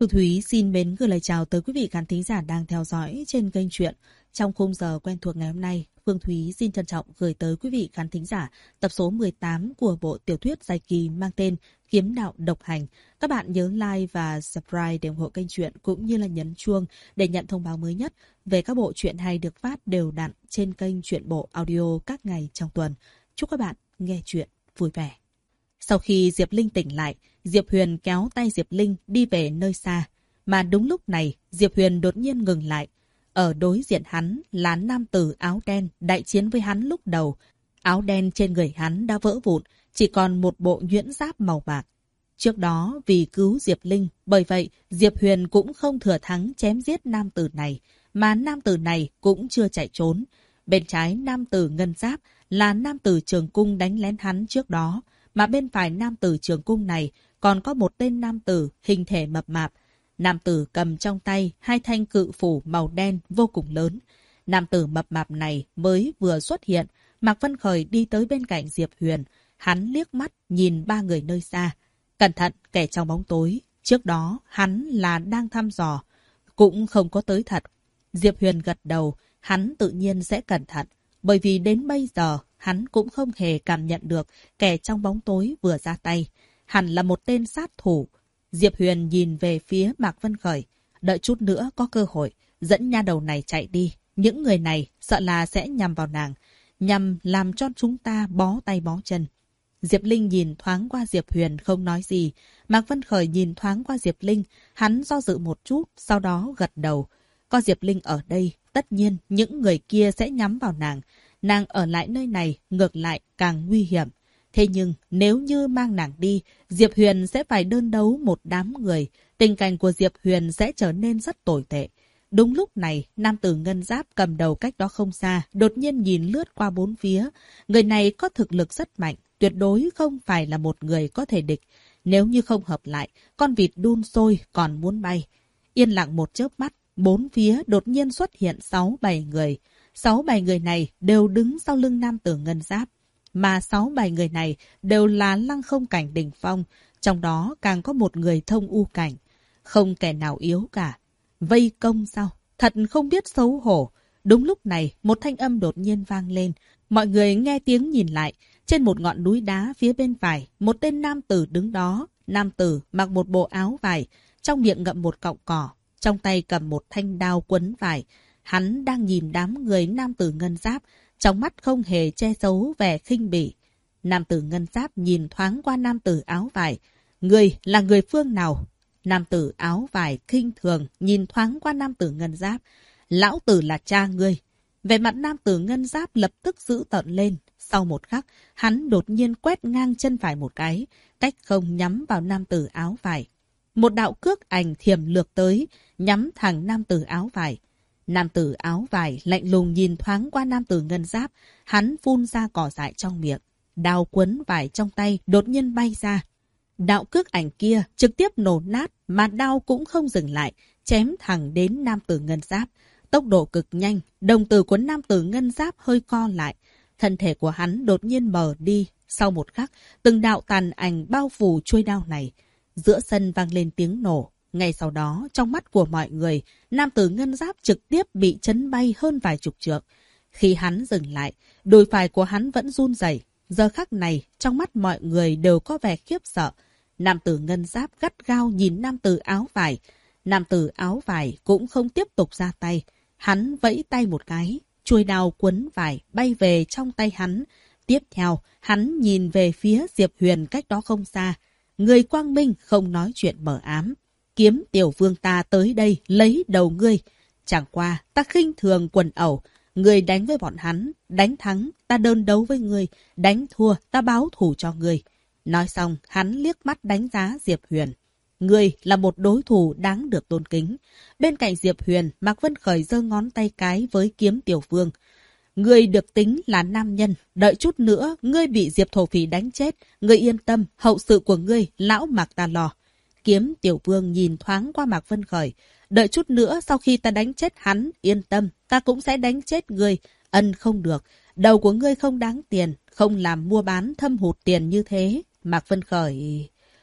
Thu Thúy xin mến gửi lời chào tới quý vị khán thính giả đang theo dõi trên kênh truyện. Trong khung giờ quen thuộc ngày hôm nay, Phương Thúy xin trân trọng gửi tới quý vị khán thính giả tập số 18 của bộ tiểu thuyết dài kỳ mang tên Kiếm đạo độc hành. Các bạn nhớ like và subscribe để ủng hộ kênh truyện cũng như là nhấn chuông để nhận thông báo mới nhất về các bộ truyện hay được phát đều đặn trên kênh Truyện Bộ Audio các ngày trong tuần. Chúc các bạn nghe truyện vui vẻ. Sau khi Diệp Linh tỉnh lại, Diệp Huyền kéo tay Diệp Linh đi về nơi xa. Mà đúng lúc này, Diệp Huyền đột nhiên ngừng lại. Ở đối diện hắn là nam tử áo đen đại chiến với hắn lúc đầu. Áo đen trên người hắn đã vỡ vụn, chỉ còn một bộ nhuyễn giáp màu bạc. Trước đó vì cứu Diệp Linh, bởi vậy Diệp Huyền cũng không thừa thắng chém giết nam tử này. Mà nam tử này cũng chưa chạy trốn. Bên trái nam tử ngân giáp là nam tử Trường Cung đánh lén hắn trước đó. Mà bên phải nam tử Trường Cung này còn có một tên nam tử hình thể mập mạp. Nam tử cầm trong tay hai thanh cự phủ màu đen vô cùng lớn. Nam tử mập mạp này mới vừa xuất hiện, Mạc Vân Khởi đi tới bên cạnh Diệp Huyền. Hắn liếc mắt nhìn ba người nơi xa. Cẩn thận, kẻ trong bóng tối. Trước đó hắn là đang thăm dò, cũng không có tới thật. Diệp Huyền gật đầu, hắn tự nhiên sẽ cẩn thận. Bởi vì đến bây giờ, hắn cũng không hề cảm nhận được kẻ trong bóng tối vừa ra tay. Hẳn là một tên sát thủ. Diệp Huyền nhìn về phía Mạc Vân Khởi. Đợi chút nữa có cơ hội, dẫn nha đầu này chạy đi. Những người này sợ là sẽ nhằm vào nàng, nhằm làm cho chúng ta bó tay bó chân. Diệp Linh nhìn thoáng qua Diệp Huyền không nói gì. Mạc Vân Khởi nhìn thoáng qua Diệp Linh, hắn do dự một chút, sau đó gật đầu. Có Diệp Linh ở đây, tất nhiên những người kia sẽ nhắm vào nàng. Nàng ở lại nơi này ngược lại càng nguy hiểm. Thế nhưng nếu như mang nàng đi, Diệp Huyền sẽ phải đơn đấu một đám người. Tình cảnh của Diệp Huyền sẽ trở nên rất tồi tệ. Đúng lúc này, nam tử ngân giáp cầm đầu cách đó không xa, đột nhiên nhìn lướt qua bốn phía. Người này có thực lực rất mạnh, tuyệt đối không phải là một người có thể địch. Nếu như không hợp lại, con vịt đun sôi còn muốn bay. Yên lặng một chớp mắt, bốn phía đột nhiên xuất hiện 6-7 người. 6-7 người này đều đứng sau lưng nam tử ngân giáp. Mà 6-7 người này đều là lăng không cảnh đỉnh phong. Trong đó càng có một người thông u cảnh. Không kẻ nào yếu cả. Vây công sao? Thật không biết xấu hổ. Đúng lúc này, một thanh âm đột nhiên vang lên. Mọi người nghe tiếng nhìn lại. Trên một ngọn núi đá phía bên phải, một tên nam tử đứng đó. Nam tử mặc một bộ áo vải, trong miệng ngậm một cọng cỏ, trong tay cầm một thanh đao quấn vải. Hắn đang nhìn đám người nam tử ngân giáp, trong mắt không hề che giấu vẻ khinh bỉ. Nam tử ngân giáp nhìn thoáng qua nam tử áo vải. Người là người phương nào? Nam tử áo vải khinh thường nhìn thoáng qua nam tử ngân giáp. Lão tử là cha ngươi. Vẻ mặt nam tử ngân giáp lập tức dữ tợn lên. Sau một khắc, hắn đột nhiên quét ngang chân phải một cái, cách không nhắm vào nam tử áo vải. Một đạo cước ảnh thiểm lược tới, nhắm thẳng nam tử áo vải. Nam tử áo vải lạnh lùng nhìn thoáng qua nam tử ngân giáp, hắn phun ra cỏ dại trong miệng. Đao quấn vải trong tay đột nhiên bay ra. Đạo cước ảnh kia trực tiếp nổ nát mà đao cũng không dừng lại, chém thẳng đến nam tử ngân giáp. Tốc độ cực nhanh, đồng tử của nam tử ngân giáp hơi co lại. Thân thể của hắn đột nhiên mờ đi. Sau một khắc, từng đạo tàn ảnh bao phủ chuôi đao này. Giữa sân vang lên tiếng nổ. Ngay sau đó, trong mắt của mọi người, nam tử ngân giáp trực tiếp bị chấn bay hơn vài chục trượng. Khi hắn dừng lại, đùi phải của hắn vẫn run rẩy. Giờ khắc này, trong mắt mọi người đều có vẻ khiếp sợ. Nam tử ngân giáp gắt gao nhìn nam tử áo vải. Nam tử áo vải cũng không tiếp tục ra tay. Hắn vẫy tay một cái, chuôi đao quấn vải bay về trong tay hắn. Tiếp theo, hắn nhìn về phía Diệp Huyền cách đó không xa. Người quang minh không nói chuyện mờ ám. Kiếm tiểu vương ta tới đây lấy đầu ngươi. Chẳng qua ta khinh thường quần ẩu. Ngươi đánh với bọn hắn, đánh thắng ta đơn đấu với ngươi, đánh thua ta báo thù cho ngươi. Nói xong hắn liếc mắt đánh giá Diệp Huyền. Ngươi là một đối thủ đáng được tôn kính. Bên cạnh Diệp Huyền, Mạc Vân Khởi giơ ngón tay cái với kiếm tiểu vương. Ngươi được tính là nam nhân, đợi chút nữa ngươi bị Diệp Thổ Phỉ đánh chết, ngươi yên tâm, hậu sự của ngươi lão Mạc ta lo. Kiếm tiểu vương nhìn thoáng qua Mạc Vân Khởi. Đợi chút nữa sau khi ta đánh chết hắn, yên tâm, ta cũng sẽ đánh chết ngươi. Ân không được, đầu của ngươi không đáng tiền, không làm mua bán thâm hụt tiền như thế. Mạc Vân Khởi...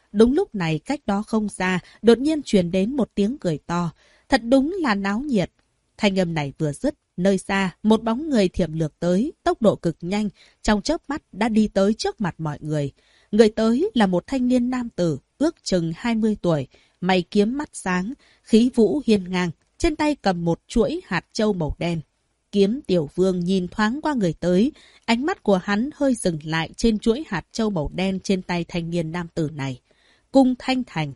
Đúng lúc này cách đó không xa, đột nhiên truyền đến một tiếng cười to. Thật đúng là náo nhiệt. Thanh âm này vừa dứt, nơi xa, một bóng người thiểm lược tới, tốc độ cực nhanh, trong chớp mắt đã đi tới trước mặt mọi người. Người tới là một thanh niên nam tử, ước chừng 20 tuổi, mày kiếm mắt sáng, khí vũ hiên ngang, trên tay cầm một chuỗi hạt châu màu đen. Kiếm Tiểu Vương nhìn thoáng qua người tới, ánh mắt của hắn hơi dừng lại trên chuỗi hạt châu màu đen trên tay thanh niên nam tử này. Cung Thanh Thành.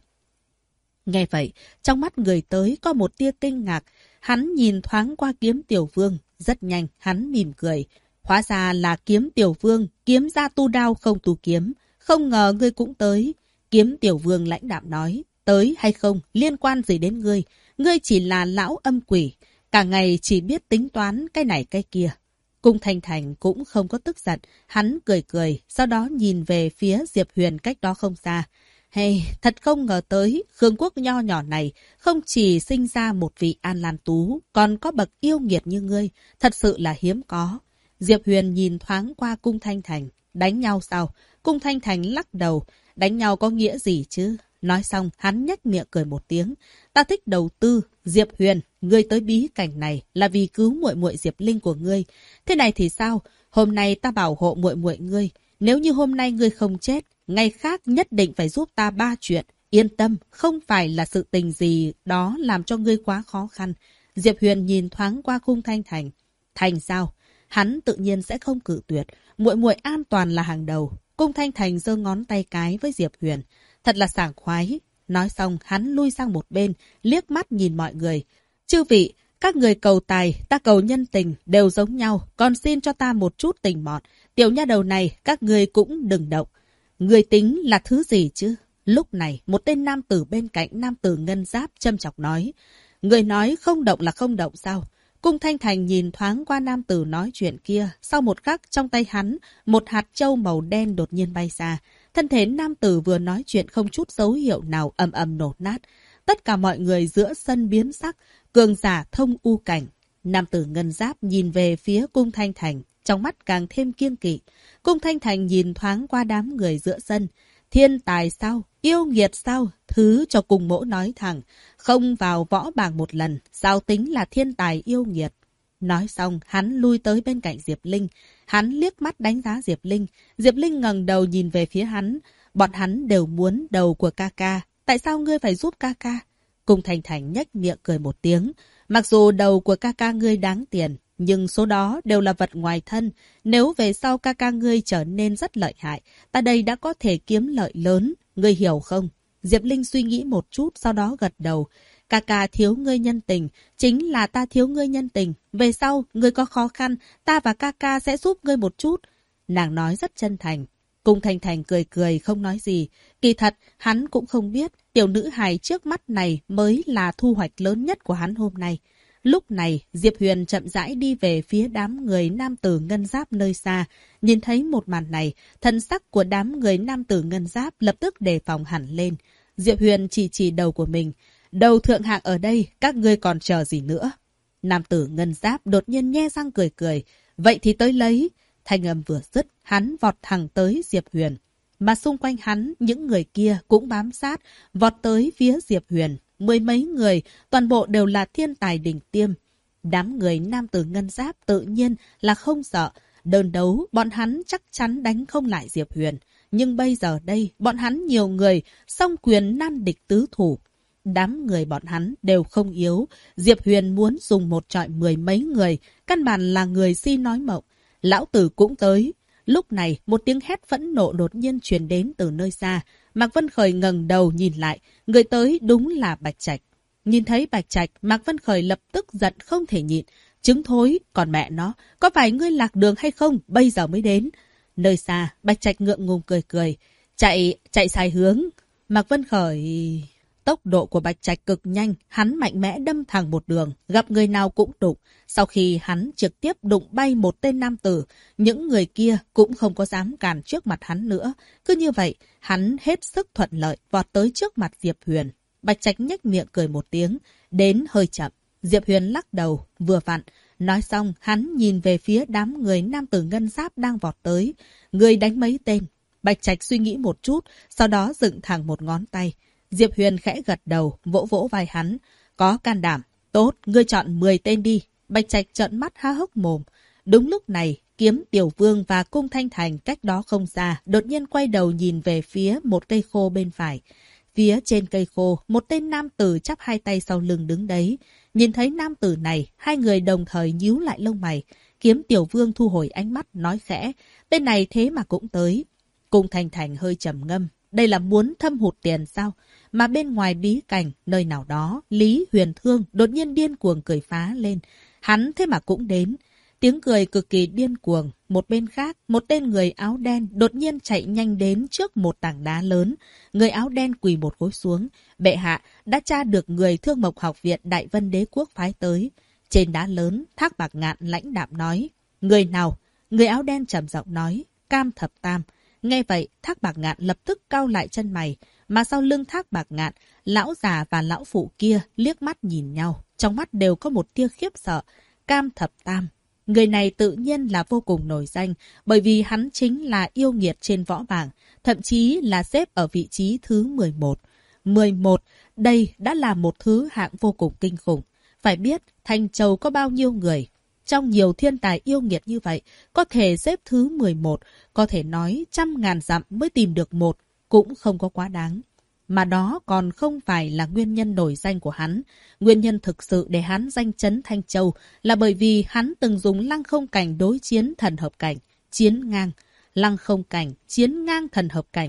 Nghe vậy, trong mắt người tới có một tia kinh ngạc, hắn nhìn thoáng qua Kiếm Tiểu Vương, rất nhanh hắn mỉm cười. Hóa ra là Kiếm Tiểu Vương, kiếm ra tu đao không tu kiếm, không ngờ ngươi cũng tới. Kiếm Tiểu Vương lãnh đạm nói, tới hay không, liên quan gì đến ngươi chỉ là lão âm quỷ, cả ngày chỉ biết tính toán cái này cái kia. Cung Thanh Thành cũng không có tức giận, hắn cười cười, sau đó nhìn về phía Diệp Huyền cách đó không xa. Hey, thật không ngờ tới, Khương quốc nho nhỏ này không chỉ sinh ra một vị An Lan Tú, còn có bậc yêu nghiệt như ngươi, thật sự là hiếm có. Diệp Huyền nhìn thoáng qua Cung Thanh Thành, đánh nhau sao? Cung Thanh Thành lắc đầu, đánh nhau có nghĩa gì chứ? Nói xong, hắn nhếch miệng cười một tiếng. Ta thích đầu tư, Diệp Huyền, ngươi tới bí cảnh này là vì cứu muội muội Diệp Linh của ngươi. Thế này thì sao? Hôm nay ta bảo hộ muội muội ngươi. Nếu như hôm nay ngươi không chết, ngày khác nhất định phải giúp ta 3 chuyện. Yên tâm, không phải là sự tình gì đó làm cho ngươi quá khó khăn. Diệp Huyền nhìn thoáng qua Cung Thanh Thành. Thành sao? Hắn tự nhiên sẽ không cự tuyệt. Muội muội an toàn là hàng đầu. Cung Thanh Thành giơ ngón tay cái với Diệp Huyền. Thật là sảng khoái. Nói xong, hắn lui sang một bên, liếc mắt nhìn mọi người. Chư vị, các người cầu tài, ta cầu nhân tình, đều giống nhau, còn xin cho ta một chút tình mọn. Tiểu nha đầu này, các người cũng đừng động. Người tính là thứ gì chứ? Lúc này, một tên nam tử bên cạnh nam tử ngân giáp châm chọc nói. Người nói không động là không động sao? Cung Thanh Thành nhìn thoáng qua nam tử nói chuyện kia, sau một khắc trong tay hắn, một hạt châu màu đen đột nhiên bay ra. Thân thể nam tử vừa nói chuyện không chút dấu hiệu nào ầm ầm nổ nát. Tất cả mọi người giữa sân biến sắc, cường giả thông u cảnh. Nam tử ngân giáp nhìn về phía Cung Thanh Thành, trong mắt càng thêm kiêng kỵ. Cung Thanh Thành nhìn thoáng qua đám người giữa sân. Thiên tài sao? Yêu nghiệt sao? Thứ cho cùng mỗ nói thẳng. Không vào võ bảng một lần, sao tính là thiên tài yêu nghiệt? Nói xong, hắn lui tới bên cạnh Diệp Linh. Hắn liếc mắt đánh giá Diệp Linh. Diệp Linh ngẩng đầu nhìn về phía hắn. Bọn hắn đều muốn đầu của ca ca. Tại sao ngươi phải giúp ca ca? Cung Thanh Thành nhếch miệng cười một tiếng. Mặc dù đầu của ca ca ngươi đáng tiền, nhưng số đó đều là vật ngoài thân. Nếu về sau ca ca ngươi trở nên rất lợi hại, ta đây đã có thể kiếm lợi lớn. Ngươi hiểu không? Diệp Linh suy nghĩ một chút, sau đó gật đầu. Ca ca thiếu ngươi nhân tình, chính là ta thiếu ngươi nhân tình. Về sau, ngươi có khó khăn, ta và ca ca sẽ giúp ngươi một chút. Nàng nói rất chân thành. Cung Thanh Thành cười cười không nói gì. Kỳ thật, hắn cũng không biết, tiểu nữ hài trước mắt này mới là thu hoạch lớn nhất của hắn hôm nay. Lúc này, Diệp Huyền chậm rãi đi về phía đám người nam tử ngân giáp nơi xa. Nhìn thấy một màn này, thân sắc của đám người nam tử ngân giáp lập tức đề phòng hẳn lên. Diệp Huyền chỉ đầu của mình. Đầu thượng hạng ở đây, các ngươi còn chờ gì nữa? Nam tử ngân giáp đột nhiên nhe răng cười cười. Vậy thì tới lấy. Thanh âm vừa dứt, hắn vọt thẳng tới Diệp Huyền. Mà xung quanh hắn, những người kia cũng bám sát, vọt tới phía Diệp Huyền. 10 mấy người, toàn bộ đều là thiên tài đỉnh tiêm. Đám người nam tử ngân giáp tự nhiên là không sợ. Đơn đấu, bọn hắn chắc chắn đánh không lại Diệp Huyền. Nhưng bây giờ đây, bọn hắn nhiều người, song quyền nan địch tứ thủ. Đám người bọn hắn đều không yếu. Diệp Huyền muốn dùng một trọi 10 mấy người, căn bản là người si nói mộng. Lão tử cũng tới. Lúc này, một tiếng hét phẫn nộ đột nhiên truyền đến từ nơi xa. Mạc Vân Khởi ngẩng đầu nhìn lại, người tới đúng là Bạch Trạch. Nhìn thấy Bạch Trạch, Mạc Vân Khởi lập tức giận không thể nhịn. Trứng thối, còn mẹ nó, có phải ngươi lạc đường hay không, bây giờ mới đến. Nơi xa, Bạch Trạch ngượng ngùng cười cười. Chạy sai hướng. Mạc Vân Khởi... Tốc độ của Bạch Trạch cực nhanh, hắn mạnh mẽ đâm thẳng một đường, gặp người nào cũng đụng. Sau khi hắn trực tiếp đụng bay một tên nam tử, những người kia cũng không có dám cản trước mặt hắn nữa. Cứ như vậy, hắn hết sức thuận lợi vọt tới trước mặt Diệp Huyền. Bạch Trạch nhếch miệng cười một tiếng, đến hơi chậm. Diệp Huyền lắc đầu, vừa vặn. Nói xong, hắn nhìn về phía đám người nam tử ngân giáp đang vọt tới. Người đánh mấy tên? Bạch Trạch suy nghĩ một chút, sau đó dựng thẳng một ngón tay. Diệp Huyền khẽ gật đầu, vỗ vỗ vai hắn. Có can đảm. Tốt, ngươi chọn 10 tên đi. Bạch Trạch trợn mắt há hốc mồm. Đúng lúc này, Kiếm Tiểu Vương và Cung Thanh Thành cách đó không xa, đột nhiên quay đầu nhìn về phía một cây khô bên phải. Phía trên cây khô, một tên nam tử chắp hai tay sau lưng đứng đấy. Nhìn thấy nam tử này, hai người đồng thời nhíu lại lông mày. Kiếm Tiểu Vương thu hồi ánh mắt, nói khẽ. Tên này thế mà cũng tới. Cung Thanh Thành hơi trầm ngâm. Đây là muốn thâm hụt tiền sao? Mà bên ngoài bí cảnh, nơi nào đó, Lý Huyền Thương đột nhiên điên cuồng cười phá lên. Hắn thế mà cũng đến. Tiếng cười cực kỳ điên cuồng. Một bên khác, một tên người áo đen đột nhiên chạy nhanh đến trước một tảng đá lớn. Người áo đen quỳ một gối xuống. Bệ hạ đã tra được người Thương Mộc Học viện Đại Vân Đế Quốc phái tới. Trên đá lớn, Thác Bạc Ngạn lãnh đạm nói. Người nào? Người áo đen trầm giọng nói. Cam Thập Tam. Nghe vậy, Thác Bạc Ngạn lập tức cau lại chân mày. Mà sau lưng Thác Bạc Ngạn, lão già và lão phụ kia liếc mắt nhìn nhau. Trong mắt đều có một tia khiếp sợ. Cam Thập Tam. Người này tự nhiên là vô cùng nổi danh, bởi vì hắn chính là yêu nghiệt trên võ bảng, thậm chí là xếp ở vị trí thứ 11. 11, đây đã là một thứ hạng vô cùng kinh khủng. Phải biết, Thanh Châu có bao nhiêu người? Trong nhiều thiên tài yêu nghiệt như vậy, có thể xếp thứ 11, có thể nói 100.000 dặm mới tìm được một, cũng không có quá đáng. Mà đó còn không phải là nguyên nhân nổi danh của hắn. Nguyên nhân thực sự để hắn danh chấn Thanh Châu là bởi vì hắn từng dùng lăng không cảnh đối chiến thần hợp cảnh, chiến ngang. Lăng không cảnh, chiến ngang thần hợp cảnh.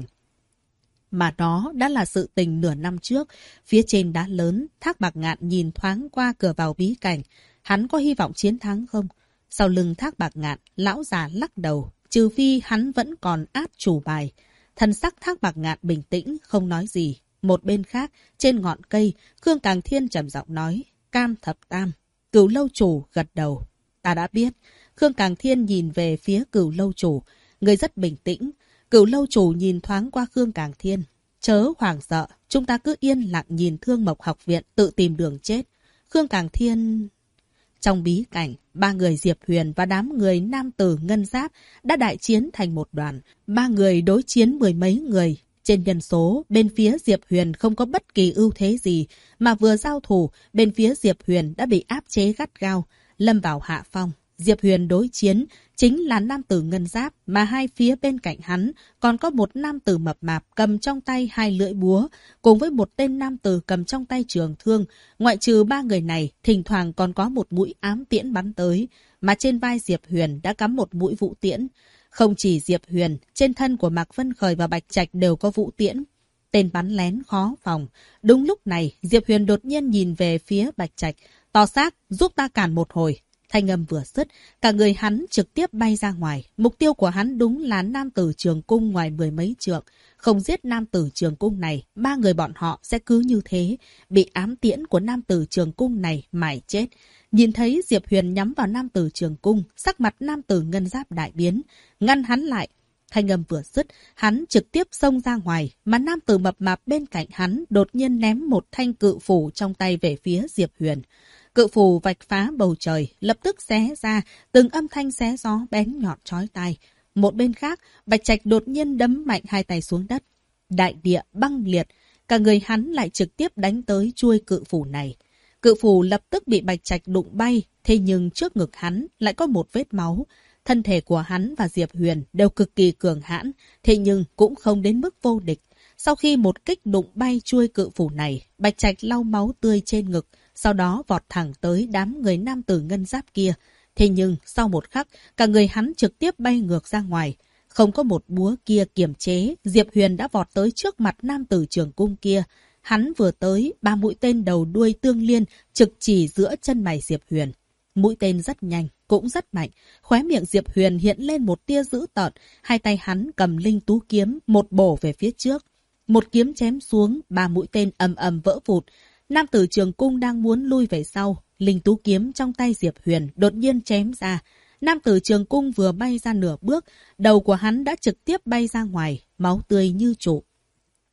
Mà đó đã là sự tình nửa năm trước. Phía trên đá lớn, Thác Bạc Ngạn nhìn thoáng qua cửa vào bí cảnh. Hắn có hy vọng chiến thắng không? Sau lưng Thác Bạc Ngạn, lão già lắc đầu. Trừ phi hắn vẫn còn át chủ bài. Thần sắc Thác Bạc Ngạn bình tĩnh, không nói gì. Một bên khác, trên ngọn cây, Khương Càng Thiên trầm giọng nói. Cam Thập Tam. Cửu lâu chủ gật đầu. Ta đã biết. Khương Càng Thiên nhìn về phía Cửu lâu chủ. Người rất bình tĩnh. Cửu lâu chủ nhìn thoáng qua Khương Càng Thiên. Chớ hoảng sợ, chúng ta cứ yên lặng nhìn Thương Mộc Học viện tự tìm đường chết. Khương Càng Thiên... Trong bí cảnh, ba người Diệp Huyền và đám người nam tử ngân giáp đã đại chiến thành một đoàn. Ba người đối chiến 10 mấy người. Trên nhân số, bên phía Diệp Huyền không có bất kỳ ưu thế gì, mà vừa giao thủ, bên phía Diệp Huyền đã bị áp chế gắt gao, lâm vào hạ phong. Diệp Huyền đối chiến chính là nam tử ngân giáp, mà hai phía bên cạnh hắn còn có một nam tử mập mạp cầm trong tay hai lưỡi búa, cùng với một tên nam tử cầm trong tay trường thương. Ngoại trừ ba người này, thỉnh thoảng còn có một mũi ám tiễn bắn tới, mà trên vai Diệp Huyền đã cắm một mũi vũ tiễn. Không chỉ Diệp Huyền, trên thân của Mạc Vân Khởi và Bạch Trạch đều có vũ tiễn. Tên bắn lén khó phòng. Đúng lúc này, Diệp Huyền đột nhiên nhìn về phía Bạch Trạch. To xác, giúp ta cản một hồi. Thanh âm vừa dứt, cả người hắn trực tiếp bay ra ngoài. Mục tiêu của hắn đúng là nam tử trường cung ngoài 10 mấy trượng. Không giết nam tử trường cung này, ba người bọn họ sẽ cứ như thế, bị ám tiễn của nam tử trường cung này mải chết. Nhìn thấy Diệp Huyền nhắm vào nam tử trường cung, sắc mặt nam tử ngân giáp đại biến, ngăn hắn lại. Thanh âm vừa dứt, hắn trực tiếp xông ra ngoài, mà nam tử mập mạp bên cạnh hắn đột nhiên ném một thanh cự phủ trong tay về phía Diệp Huyền. Cự phù vạch phá bầu trời, lập tức xé ra, từng âm thanh xé gió bén nhọn chói tai. Một bên khác, Bạch Trạch đột nhiên đấm mạnh hai tay xuống đất. Đại địa băng liệt, cả người hắn lại trực tiếp đánh tới chuôi cự phù này. Cự phù lập tức bị Bạch Trạch đụng bay, thế nhưng trước ngực hắn lại có một vết máu. Thân thể của hắn và Diệp Huyền đều cực kỳ cường hãn, thế nhưng cũng không đến mức vô địch. Sau khi một kích đụng bay chuôi cự phù này, Bạch Trạch lau máu tươi trên ngực, sau đó vọt thẳng tới đám người nam tử ngân giáp kia. Thế nhưng, sau một khắc, cả người hắn trực tiếp bay ngược ra ngoài. Không có một búa kia kiềm chế, Diệp Huyền đã vọt tới trước mặt nam tử trường cung kia. Hắn vừa tới, ba mũi tên đầu đuôi tương liên, trực chỉ giữa chân mày Diệp Huyền. Mũi tên rất nhanh, cũng rất mạnh. Khóe miệng Diệp Huyền hiện lên một tia dữ tợn, hai tay hắn cầm linh tú kiếm, một bổ về phía trước. Một kiếm chém xuống, ba mũi tên ầm ầm vỡ vụt. Nam tử trường cung đang muốn lui về sau, linh tú kiếm trong tay Diệp Huyền đột nhiên chém ra. Nam tử trường cung vừa bay ra nửa bước, đầu của hắn đã trực tiếp bay ra ngoài, máu tươi như trụ.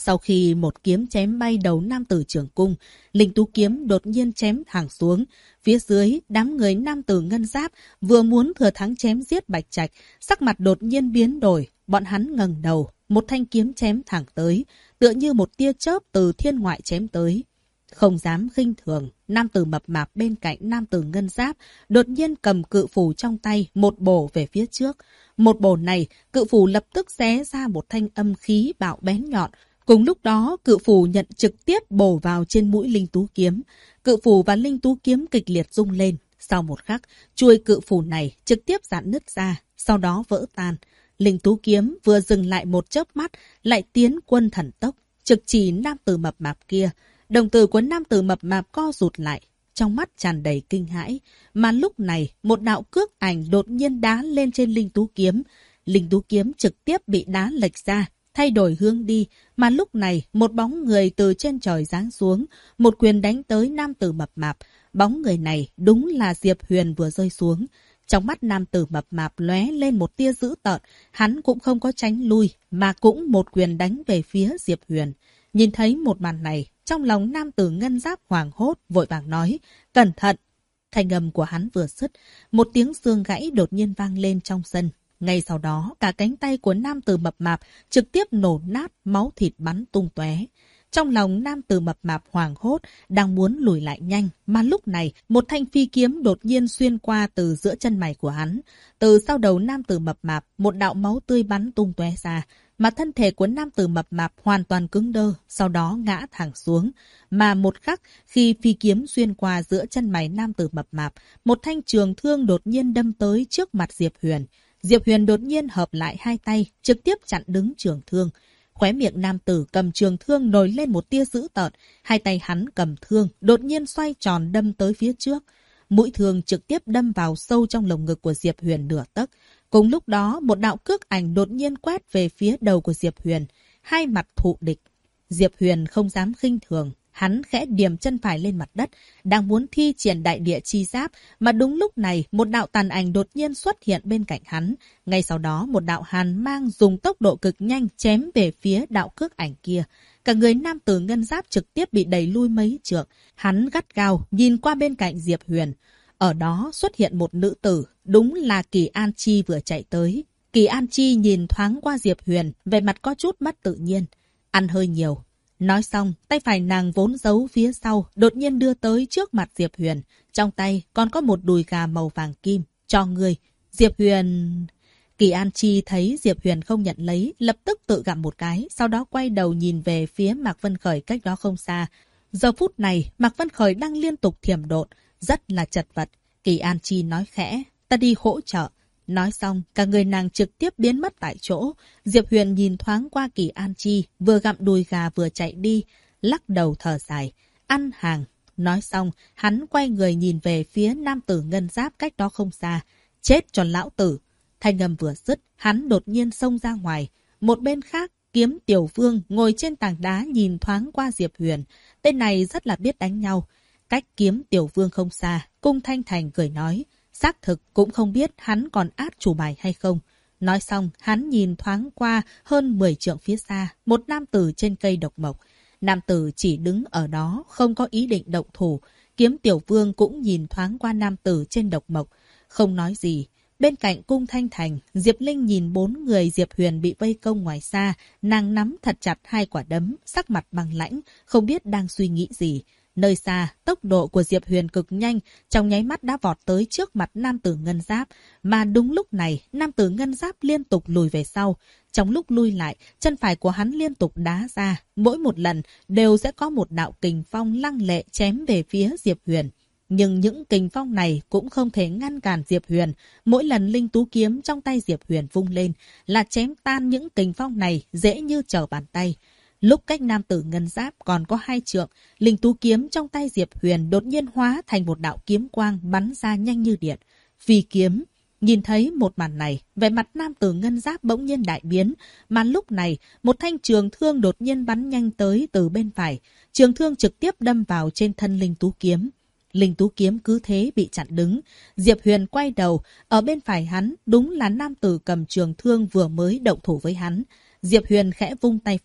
Sau khi một kiếm chém bay đầu nam tử trưởng cung, Linh Tú kiếm đột nhiên chém thẳng xuống. Phía dưới, đám người nam tử ngân giáp vừa muốn thừa thắng chém giết Bạch Trạch, sắc mặt đột nhiên biến đổi. Bọn hắn ngẩng đầu, một thanh kiếm chém thẳng tới, tựa như một tia chớp từ thiên ngoại chém tới. Không dám khinh thường, nam tử mập mạp bên cạnh nam tử ngân giáp đột nhiên cầm cự phủ trong tay, một bổ về phía trước. Một bổ này, cự phủ lập tức xé ra một thanh âm khí bạo bén nhọn. Cùng lúc đó, cự phủ nhận trực tiếp bổ vào trên mũi Linh Tú kiếm. Cự phủ và Linh Tú kiếm kịch liệt rung lên. Sau một khắc, chuôi cự phủ này trực tiếp rạn nứt ra, sau đó vỡ tan. Linh Tú kiếm vừa dừng lại một chớp mắt, lại tiến quân thần tốc, trực chỉ nam tử mập mạp kia. Đồng tử của nam tử mập mạp co rụt lại, trong mắt tràn đầy kinh hãi. Mà lúc này, một đạo cước ảnh đột nhiên đá lên trên Linh Tú kiếm. Linh Tú kiếm trực tiếp bị đá lệch ra, thay đổi hướng đi. Mà lúc này, một bóng người từ trên trời giáng xuống, một quyền đánh tới nam tử mập mạp. Bóng người này đúng là Diệp Huyền vừa rơi xuống. Trong mắt nam tử mập mạp lóe lên một tia dữ tợn, hắn cũng không có tránh lui, mà cũng một quyền đánh về phía Diệp Huyền. Nhìn thấy một màn này, trong lòng nam tử ngân giáp hoảng hốt, vội vàng nói, cẩn thận. Thanh âm của hắn vừa dứt, một tiếng xương gãy đột nhiên vang lên trong sân. Ngay sau đó, cả cánh tay của nam tử mập mạp trực tiếp nổ nát, máu thịt bắn tung tóe. Trong lòng nam tử mập mạp hoảng hốt, đang muốn lùi lại nhanh, mà lúc này, một thanh phi kiếm đột nhiên xuyên qua từ giữa chân mày của hắn. Từ sau đầu nam tử mập mạp, một đạo máu tươi bắn tung tóe ra, mà thân thể của nam tử mập mạp hoàn toàn cứng đơ, sau đó ngã thẳng xuống. Mà một khắc, khi phi kiếm xuyên qua giữa chân mày nam tử mập mạp, một thanh trường thương đột nhiên đâm tới trước mặt Diệp Huyền. Diệp Huyền đột nhiên hợp lại hai tay, trực tiếp chặn đứng trường thương. Khóe miệng nam tử cầm trường thương nổi lên một tia dữ tợn, hai tay hắn cầm thương, đột nhiên xoay tròn đâm tới phía trước. Mũi thương trực tiếp đâm vào sâu trong lồng ngực của Diệp Huyền nửa tấc. Cùng lúc đó, một đạo cước ảnh đột nhiên quét về phía đầu của Diệp Huyền, hai mặt thụ địch. Diệp Huyền không dám khinh thường, hắn khẽ điểm chân phải lên mặt đất, đang muốn thi triển đại địa chi giáp, mà đúng lúc này một đạo tàn ảnh đột nhiên xuất hiện bên cạnh hắn. Ngay sau đó một đạo hàn mang dùng tốc độ cực nhanh chém về phía đạo cước ảnh kia. Cả người nam tử ngân giáp trực tiếp bị đẩy lui mấy trượng. Hắn gắt gao nhìn qua bên cạnh Diệp Huyền. Ở đó xuất hiện một nữ tử, đúng là Kỳ An Chi vừa chạy tới. Kỳ An Chi nhìn thoáng qua Diệp Huyền, vẻ mặt có chút mất tự nhiên. Ăn hơi nhiều. Nói xong, tay phải nàng vốn giấu phía sau, đột nhiên đưa tới trước mặt Diệp Huyền. Trong tay còn có một đùi gà màu vàng kim. Cho ngươi. Diệp Huyền... Kỳ An Chi thấy Diệp Huyền không nhận lấy, lập tức tự gặm một cái, sau đó quay đầu nhìn về phía Mạc Vân Khởi cách đó không xa. Giờ phút này, Mạc Vân Khởi đang liên tục thiểm độn, rất là chật vật. Kỳ An Chi nói khẽ, ta đi hỗ trợ. Nói xong, cả người nàng trực tiếp biến mất tại chỗ. Diệp Huyền nhìn thoáng qua Kỳ An Chi, vừa gặm đùi gà vừa chạy đi, lắc đầu thở dài, ăn hàng. Nói xong, hắn quay người nhìn về phía nam tử ngân giáp cách đó không xa. Chết cho lão tử. Thanh âm vừa dứt, hắn đột nhiên xông ra ngoài. Một bên khác, Kiếm Tiểu Vương ngồi trên tảng đá nhìn thoáng qua Diệp Huyền. Tên này rất là biết đánh nhau. Cách Kiếm Tiểu Vương không xa, Cung Thanh Thành cười nói, xác thực cũng không biết hắn còn át chủ bài hay không. Nói xong, hắn nhìn thoáng qua hơn 10 trượng phía xa, một nam tử trên cây độc mộc. Nam tử chỉ đứng ở đó, không có ý định động thủ. Kiếm Tiểu Vương cũng nhìn thoáng qua nam tử trên độc mộc, không nói gì. Bên cạnh Cung Thanh Thành, Diệp Linh nhìn 4 người Diệp Huyền bị vây công ngoài xa, nàng nắm thật chặt hai quả đấm, sắc mặt băng lãnh, không biết đang suy nghĩ gì. Nơi xa, tốc độ của Diệp Huyền cực nhanh, trong nháy mắt đã vọt tới trước mặt nam tử ngân giáp. Mà đúng lúc này, nam tử ngân giáp liên tục lùi về sau. Trong lúc lui lại, chân phải của hắn liên tục đá ra. Mỗi một lần đều sẽ có một đạo kình phong lăng lệ chém về phía Diệp Huyền. Nhưng những kình phong này cũng không thể ngăn cản Diệp Huyền. Mỗi lần linh tú kiếm trong tay Diệp Huyền vung lên là chém tan những kình phong này dễ như trở bàn tay. Lúc cách nam tử ngân giáp còn có 2 trượng, linh tú kiếm trong tay Diệp Huyền đột nhiên hóa thành một đạo kiếm quang bắn ra nhanh như điện. Phi kiếm. Nhìn thấy một màn này, vẻ mặt nam tử ngân giáp bỗng nhiên đại biến, mà lúc này, một thanh trường thương đột nhiên bắn nhanh tới từ bên phải. Trường thương trực tiếp đâm vào trên thân linh tú kiếm. Linh tú kiếm cứ thế bị chặn đứng. Diệp Huyền quay đầu, ở bên phải hắn đúng là nam tử cầm trường thương vừa mới động thủ với hắn. Diệp Huyền khẽ vung tay phải,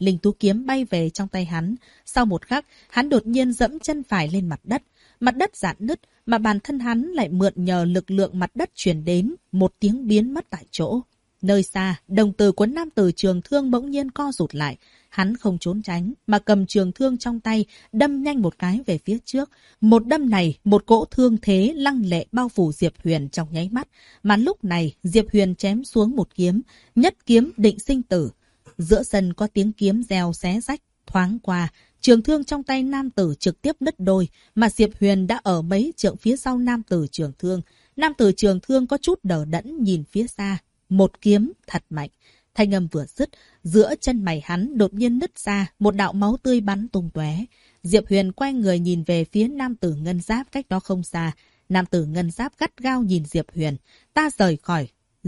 linh tú kiếm bay về trong tay hắn. Sau một khắc, hắn đột nhiên dẫm chân phải lên mặt đất. Mặt đất rạn nứt, mà bản thân hắn lại mượn nhờ lực lượng mặt đất truyền đến, một tiếng biến mất tại chỗ. Nơi xa, đồng tử của nam tử trường thương bỗng nhiên co rụt lại. Hắn không trốn tránh, mà cầm trường thương trong tay, đâm nhanh một cái về phía trước. Một đâm này, một cỗ thương thế lăng lệ bao phủ Diệp Huyền trong nháy mắt. Mà lúc này, Diệp Huyền chém xuống một kiếm, nhất kiếm định sinh tử. Giữa sân có tiếng kiếm reo xé rách, thoáng qua. Trường thương trong tay nam tử trực tiếp đứt đôi, mà Diệp Huyền đã ở mấy trượng phía sau nam tử trường thương. Nam tử trường thương có chút đờ đẫn nhìn phía xa. Một kiếm thật mạnh. Thanh âm vừa dứt, giữa chân mày hắn đột nhiên nứt ra, một đạo máu tươi bắn tung tóe. Diệp Huyền quay người nhìn về phía nam tử ngân giáp cách đó không xa. Nam tử ngân giáp gắt gao nhìn Diệp Huyền. Ta rời khỏi.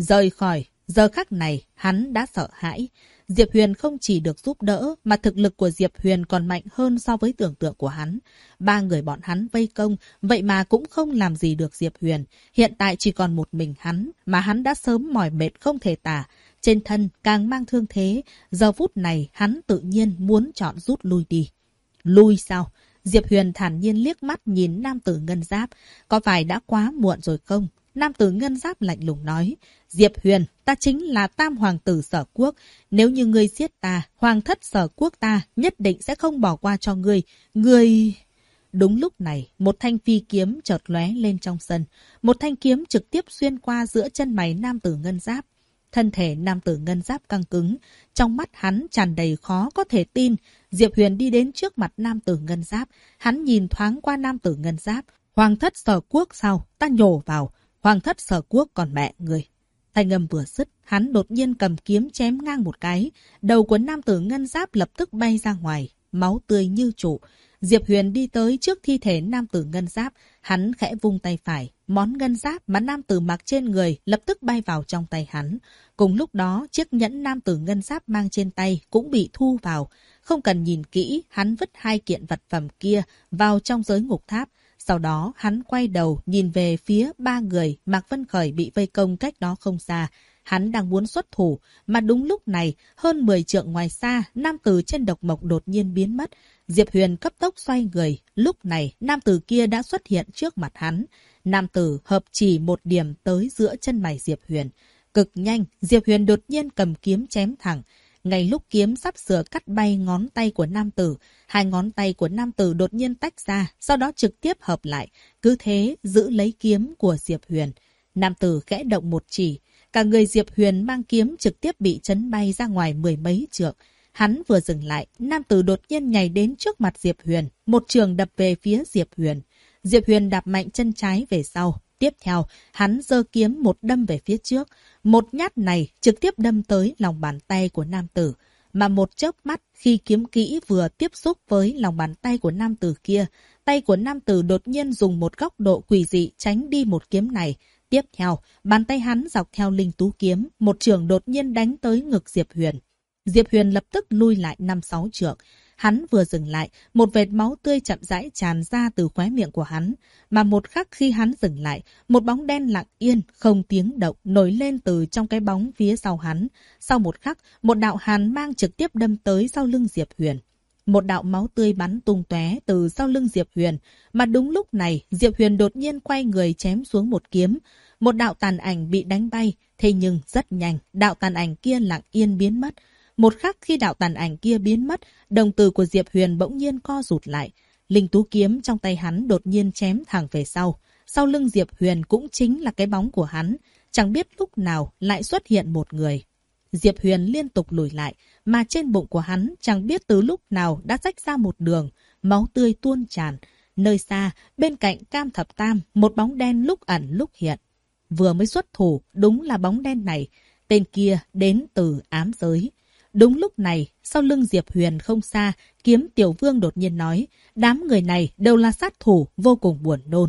Giờ khắc này, hắn đã sợ hãi. Diệp Huyền không chỉ được giúp đỡ, mà thực lực của Diệp Huyền còn mạnh hơn so với tưởng tượng của hắn. Ba người bọn hắn vây công, vậy mà cũng không làm gì được Diệp Huyền. Hiện tại chỉ còn một mình hắn, mà hắn đã sớm mỏi mệt không thể tả. Trên thân càng mang thương thế, giờ phút này hắn tự nhiên muốn chọn rút lui đi. Lui sao? Diệp Huyền thản nhiên liếc mắt nhìn nam tử ngân giáp. Có phải đã quá muộn rồi không? Nam tử ngân giáp lạnh lùng nói. Diệp Huyền, ta chính là tam hoàng tử Sở Quốc. Nếu như ngươi giết ta, hoàng thất Sở Quốc ta nhất định sẽ không bỏ qua cho ngươi. Ngươi... Đúng lúc này, một thanh phi kiếm chợt lóe lên trong sân. Một thanh kiếm trực tiếp xuyên qua giữa chân mày nam tử ngân giáp. Thân thể nam tử ngân giáp căng cứng. Trong mắt hắn tràn đầy khó có thể tin. Diệp Huyền đi đến trước mặt nam tử ngân giáp. Hắn nhìn thoáng qua nam tử ngân giáp. Hoàng thất Sở Quốc sao? Ta nhổ vào. Hoàng thất Sở Quốc còn mẹ người. Thanh âm vừa dứt, hắn đột nhiên cầm kiếm chém ngang một cái. Đầu của nam tử ngân giáp lập tức bay ra ngoài. Máu tươi như trụ. Diệp Huyền đi tới trước thi thể nam tử ngân giáp. Hắn khẽ vung tay phải. Món ngân giáp mà nam tử mặc trên người lập tức bay vào trong tay hắn. Cùng lúc đó, chiếc nhẫn nam tử ngân giáp mang trên tay cũng bị thu vào. Không cần nhìn kỹ, hắn vứt hai kiện vật phẩm kia vào trong giới ngục tháp. Sau đó, hắn quay đầu nhìn về phía ba người Mạc Vân Khởi bị vây công cách đó không xa. Hắn đang muốn xuất thủ, mà đúng lúc này, hơn 10 trượng ngoài xa, nam tử trên độc mộc đột nhiên biến mất. Diệp Huyền cấp tốc xoay người. Lúc này, nam tử kia đã xuất hiện trước mặt hắn. Nam tử hợp chỉ một điểm tới giữa chân mày Diệp Huyền. Cực nhanh, Diệp Huyền đột nhiên cầm kiếm chém thẳng. Ngay lúc kiếm sắp sửa cắt bay ngón tay của nam tử, hai ngón tay của nam tử đột nhiên tách ra, sau đó trực tiếp hợp lại, cứ thế giữ lấy kiếm của Diệp Huyền. Nam tử khẽ động một chỉ, cả người Diệp Huyền mang kiếm trực tiếp bị chấn bay ra ngoài 10 mấy trượng. Hắn vừa dừng lại, nam tử đột nhiên nhảy đến trước mặt Diệp Huyền, một trường đập về phía Diệp Huyền. Diệp Huyền đạp mạnh chân trái về sau. Tiếp theo, hắn giơ kiếm một đâm về phía trước. Một nhát này trực tiếp đâm tới lòng bàn tay của nam tử. Mà một chớp mắt khi kiếm kỹ vừa tiếp xúc với lòng bàn tay của nam tử kia, tay của nam tử đột nhiên dùng một góc độ quỷ dị tránh đi một kiếm này. Tiếp theo, bàn tay hắn dọc theo linh tú kiếm, một trường đột nhiên đánh tới ngực Diệp Huyền. Diệp Huyền lập tức lui lại 5-6 trượng. Hắn vừa dừng lại, một vệt máu tươi chậm rãi tràn ra từ khóe miệng của hắn. Mà một khắc khi hắn dừng lại, một bóng đen lặng yên, không tiếng động, nổi lên từ trong cái bóng phía sau hắn. Sau một khắc, một đạo hàn mang trực tiếp đâm tới sau lưng Diệp Huyền. Một đạo máu tươi bắn tung tóe từ sau lưng Diệp Huyền. Mà đúng lúc này, Diệp Huyền đột nhiên quay người chém xuống một kiếm. Một đạo tàn ảnh bị đánh bay, thế nhưng rất nhanh, đạo tàn ảnh kia lặng yên biến mất. Một khắc khi đạo tàn ảnh kia biến mất, đồng tử của Diệp Huyền bỗng nhiên co rụt lại. Linh tú kiếm trong tay hắn đột nhiên chém thẳng về sau. Sau lưng Diệp Huyền cũng chính là cái bóng của hắn. Chẳng biết lúc nào lại xuất hiện một người. Diệp Huyền liên tục lùi lại, mà trên bụng của hắn chẳng biết từ lúc nào đã rách ra một đường, máu tươi tuôn tràn. Nơi xa, bên cạnh Cam Thập Tam, một bóng đen lúc ẩn lúc hiện. Vừa mới xuất thủ, đúng là bóng đen này. Tên kia đến từ ám giới. Đúng lúc này, sau lưng Diệp Huyền không xa, Kiếm Tiểu Vương đột nhiên nói, đám người này đều là sát thủ, vô cùng buồn nôn.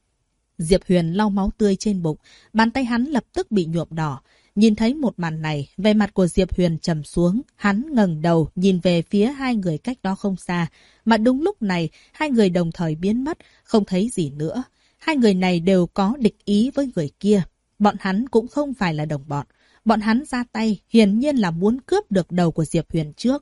Diệp Huyền lau máu tươi trên bụng, bàn tay hắn lập tức bị nhuộm đỏ. Nhìn thấy một màn này, vẻ mặt của Diệp Huyền trầm xuống, hắn ngẩng đầu nhìn về phía hai người cách đó không xa. Mà đúng lúc này, hai người đồng thời biến mất, không thấy gì nữa. Hai người này đều có địch ý với người kia. Bọn hắn cũng không phải là đồng bọn. Bọn hắn ra tay hiển nhiên là muốn cướp được đầu của Diệp Huyền trước.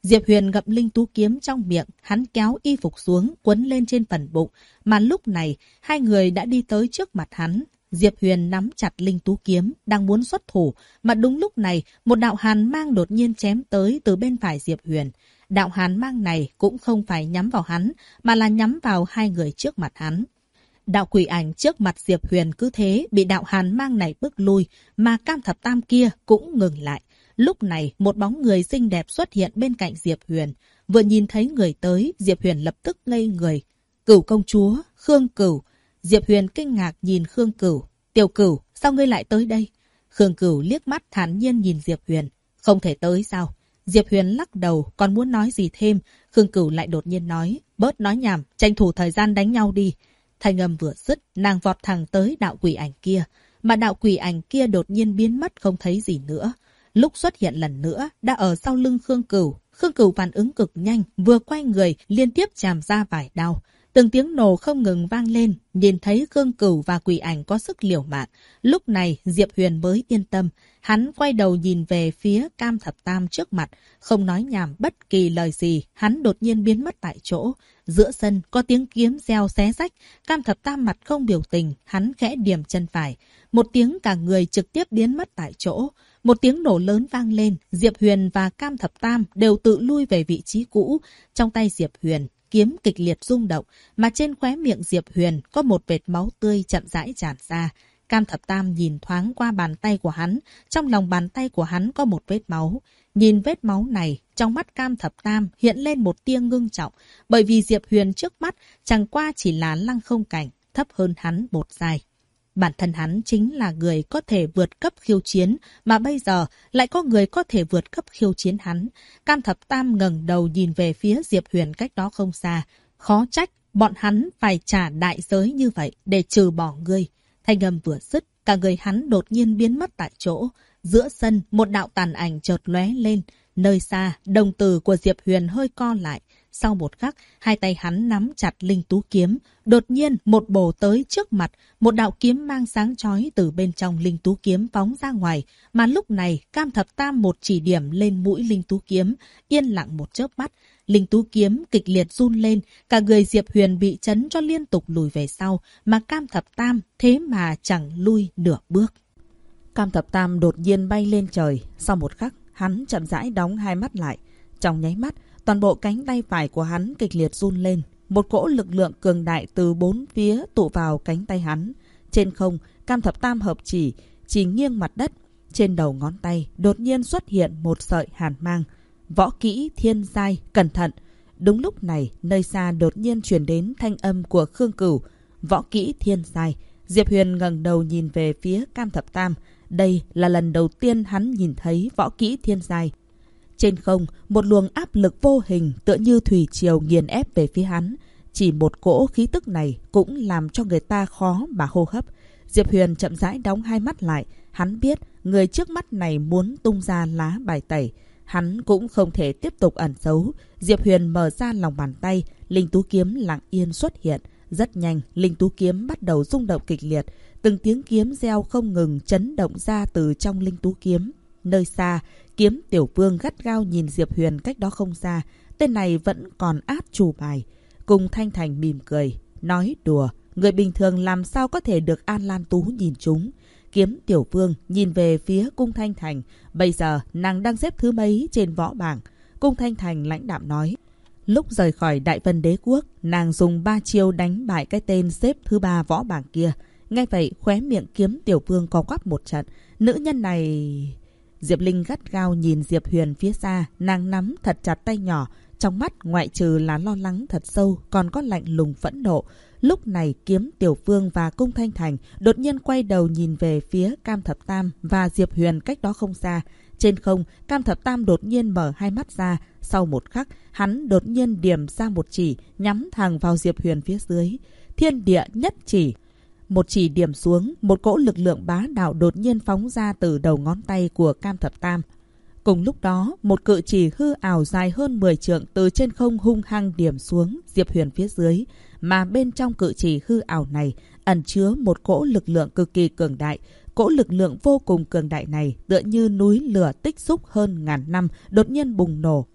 Diệp Huyền ngậm linh tú kiếm trong miệng, hắn kéo y phục xuống, quấn lên trên phần bụng. Mà lúc này, hai người đã đi tới trước mặt hắn. Diệp Huyền nắm chặt linh tú kiếm, đang muốn xuất thủ. Mà đúng lúc này, một đạo hàn mang đột nhiên chém tới từ bên phải Diệp Huyền. Đạo hàn mang này cũng không phải nhắm vào hắn, mà là nhắm vào hai người trước mặt hắn. Đạo quỷ ảnh trước mặt Diệp Huyền cứ thế bị đạo hàn mang này bức lui, mà Cam Thập Tam kia cũng ngừng lại. Lúc này, một bóng người xinh đẹp xuất hiện bên cạnh Diệp Huyền. Vừa nhìn thấy người tới, Diệp Huyền lập tức ngây người. Cửu công chúa, Khương Cửu. Diệp Huyền kinh ngạc nhìn Khương Cửu. Tiểu Cửu, sao ngươi lại tới đây? Khương Cửu liếc mắt thản nhiên nhìn Diệp Huyền. Không thể tới sao? Diệp Huyền lắc đầu, còn muốn nói gì thêm. Khương Cửu lại đột nhiên nói, bớt nói nhảm, tranh thủ thời gian đánh nhau đi. Thanh âm vừa dứt, nàng vọt thẳng tới đạo quỷ ảnh kia. Mà đạo quỷ ảnh kia đột nhiên biến mất không thấy gì nữa. Lúc xuất hiện lần nữa, đã ở sau lưng Khương Cửu. Khương Cửu phản ứng cực nhanh, vừa quay người, liên tiếp chàm ra vài đao. Từng tiếng nổ không ngừng vang lên, nhìn thấy Khương Cửu và quỷ ảnh có sức liều mạng. Lúc này, Diệp Huyền mới yên tâm. Hắn quay đầu nhìn về phía Cam Thập Tam trước mặt, không nói nhảm bất kỳ lời gì, hắn đột nhiên biến mất tại chỗ. Giữa sân có tiếng kiếm reo xé rách, Cam Thập Tam mặt không biểu tình, hắn khẽ điểm chân phải. Một tiếng cả người trực tiếp biến mất tại chỗ. Một tiếng nổ lớn vang lên, Diệp Huyền và Cam Thập Tam đều tự lui về vị trí cũ. Trong tay Diệp Huyền, kiếm kịch liệt rung động, mà trên khóe miệng Diệp Huyền có một vệt máu tươi chậm rãi tràn ra. Cam Thập Tam nhìn thoáng qua bàn tay của hắn, trong lòng bàn tay của hắn có một vết máu. Nhìn vết máu này, trong mắt Cam Thập Tam hiện lên một tia ngưng trọng, bởi vì Diệp Huyền trước mắt chẳng qua chỉ là Lăng Không Cảnh, thấp hơn hắn một giai. Bản thân hắn chính là người có thể vượt cấp khiêu chiến, mà bây giờ lại có người có thể vượt cấp khiêu chiến hắn. Cam Thập Tam ngẩng đầu nhìn về phía Diệp Huyền cách đó không xa. Khó trách, bọn hắn phải trả đại giới như vậy để trừ bỏ ngươi. Thanh âm vừa dứt, cả người hắn đột nhiên biến mất tại chỗ. Giữa sân, một đạo tàn ảnh chợt lóe lên. Nơi xa, đồng tử của Diệp Huyền hơi co lại. Sau một khắc, hai tay hắn nắm chặt linh tú kiếm. Đột nhiên, một bổ tới trước mặt, một đạo kiếm mang sáng chói từ bên trong linh tú kiếm phóng ra ngoài. Mà lúc này, Cam Thập Tam một chỉ điểm lên mũi linh tú kiếm, yên lặng một chớp mắt. Linh tú kiếm kịch liệt run lên, cả người Diệp Huyền bị chấn cho liên tục lùi về sau, mà Cam Thập Tam thế mà chẳng lui nửa bước. Cam Thập Tam đột nhiên bay lên trời, sau một khắc, hắn chậm rãi đóng hai mắt lại. Trong nháy mắt, toàn bộ cánh tay phải của hắn kịch liệt run lên. Một cỗ lực lượng cường đại từ bốn phía tụ vào cánh tay hắn. Trên không, Cam Thập Tam hợp chỉ nghiêng mặt đất. Trên đầu ngón tay đột nhiên xuất hiện một sợi hàn mang. Võ kỹ thiên giai, cẩn thận. Đúng lúc này, nơi xa đột nhiên truyền đến thanh âm của Khương Cửu. Võ kỹ thiên giai. Diệp Huyền ngẩng đầu nhìn về phía Cam Thập Tam. Đây là lần đầu tiên hắn nhìn thấy võ kỹ thiên giai. Trên không, một luồng áp lực vô hình tựa như thủy triều nghiền ép về phía hắn. Chỉ một cỗ khí tức này cũng làm cho người ta khó mà hô hấp. Diệp Huyền chậm rãi đóng hai mắt lại. Hắn biết người trước mắt này muốn tung ra lá bài tẩy. Hắn cũng không thể tiếp tục ẩn giấu. Diệp Huyền mở ra lòng bàn tay, linh tú kiếm lặng yên xuất hiện. Rất nhanh, linh tú kiếm bắt đầu rung động kịch liệt. Từng tiếng kiếm reo không ngừng chấn động ra từ trong linh tú kiếm. Nơi xa, Kiếm Tiểu Vương gắt gao nhìn Diệp Huyền cách đó không xa. Tên này vẫn còn át chủ bài. Cung Thanh Thành mỉm cười, nói đùa. Người bình thường làm sao có thể được An Lan Tú nhìn chúng. Kiếm Tiểu Vương nhìn về phía Cung Thanh Thành. Bây giờ nàng đang xếp thứ mấy trên võ bảng. Cung Thanh Thành lãnh đạm nói. Lúc rời khỏi Đại Vân Đế Quốc, nàng dùng 3 chiêu đánh bại cái tên xếp thứ 3 võ bảng kia. Ngay vậy, khóe miệng Kiếm Tiểu Vương co quắp một trận. Nữ nhân này... Diệp Linh gắt gao nhìn Diệp Huyền phía xa, nàng nắm thật chặt tay nhỏ. Trong mắt ngoại trừ là lo lắng thật sâu, còn có lạnh lùng phẫn nộ. Lúc này Kiếm Tiểu Vương và Cung Thanh Thành đột nhiên quay đầu nhìn về phía Cam Thập Tam và Diệp Huyền cách đó không xa. Trên không, Cam Thập Tam đột nhiên mở hai mắt ra. Sau một khắc, hắn đột nhiên điểm ra một chỉ, nhắm thẳng vào Diệp Huyền phía dưới. Thiên địa nhất chỉ. Một chỉ điểm xuống, một cỗ lực lượng bá đạo đột nhiên phóng ra từ đầu ngón tay của Cam Thập Tam. Cùng lúc đó, một cự chỉ hư ảo dài hơn 10 trượng từ trên không hung hăng điểm xuống Diệp Huyền phía dưới. Mà bên trong cự chỉ hư ảo này ẩn chứa một cỗ lực lượng cực kỳ cường đại. Cỗ lực lượng vô cùng cường đại này tựa như núi lửa tích xúc hơn ngàn năm đột nhiên bùng nổ.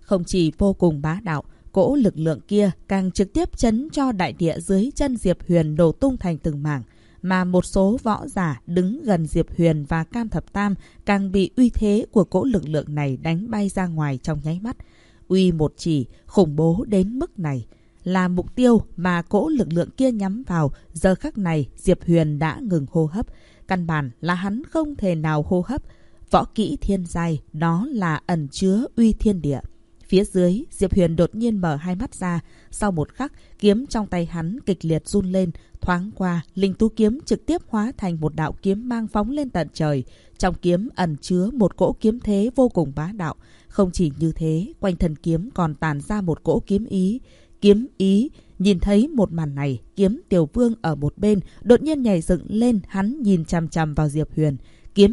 Không chỉ vô cùng bá đạo, cỗ lực lượng kia càng trực tiếp chấn cho đại địa dưới chân Diệp Huyền đổ tung thành từng mảng. Mà một số võ giả đứng gần Diệp Huyền và Cam Thập Tam càng bị uy thế của cỗ lực lượng này đánh bay ra ngoài trong nháy mắt. Uy một chỉ, khủng bố đến mức này. Là mục tiêu mà cỗ lực lượng kia nhắm vào, giờ khắc này Diệp Huyền đã ngừng hô hấp. Căn bản là hắn không thể nào hô hấp. Võ kỹ thiên giai, đó là ẩn chứa uy thiên địa. Phía dưới, Diệp Huyền đột nhiên mở hai mắt ra. Sau một khắc, kiếm trong tay hắn kịch liệt run lên. Thoáng qua, linh tú kiếm trực tiếp hóa thành một đạo kiếm mang phóng lên tận trời. Trong kiếm ẩn chứa một cỗ kiếm thế vô cùng bá đạo. Không chỉ như thế, quanh thân kiếm còn tản ra một cỗ kiếm ý. Kiếm ý, nhìn thấy một màn này, Kiếm Tiểu Vương ở một bên đột nhiên nhảy dựng lên, hắn nhìn chằm chằm vào Diệp Huyền. Kiếm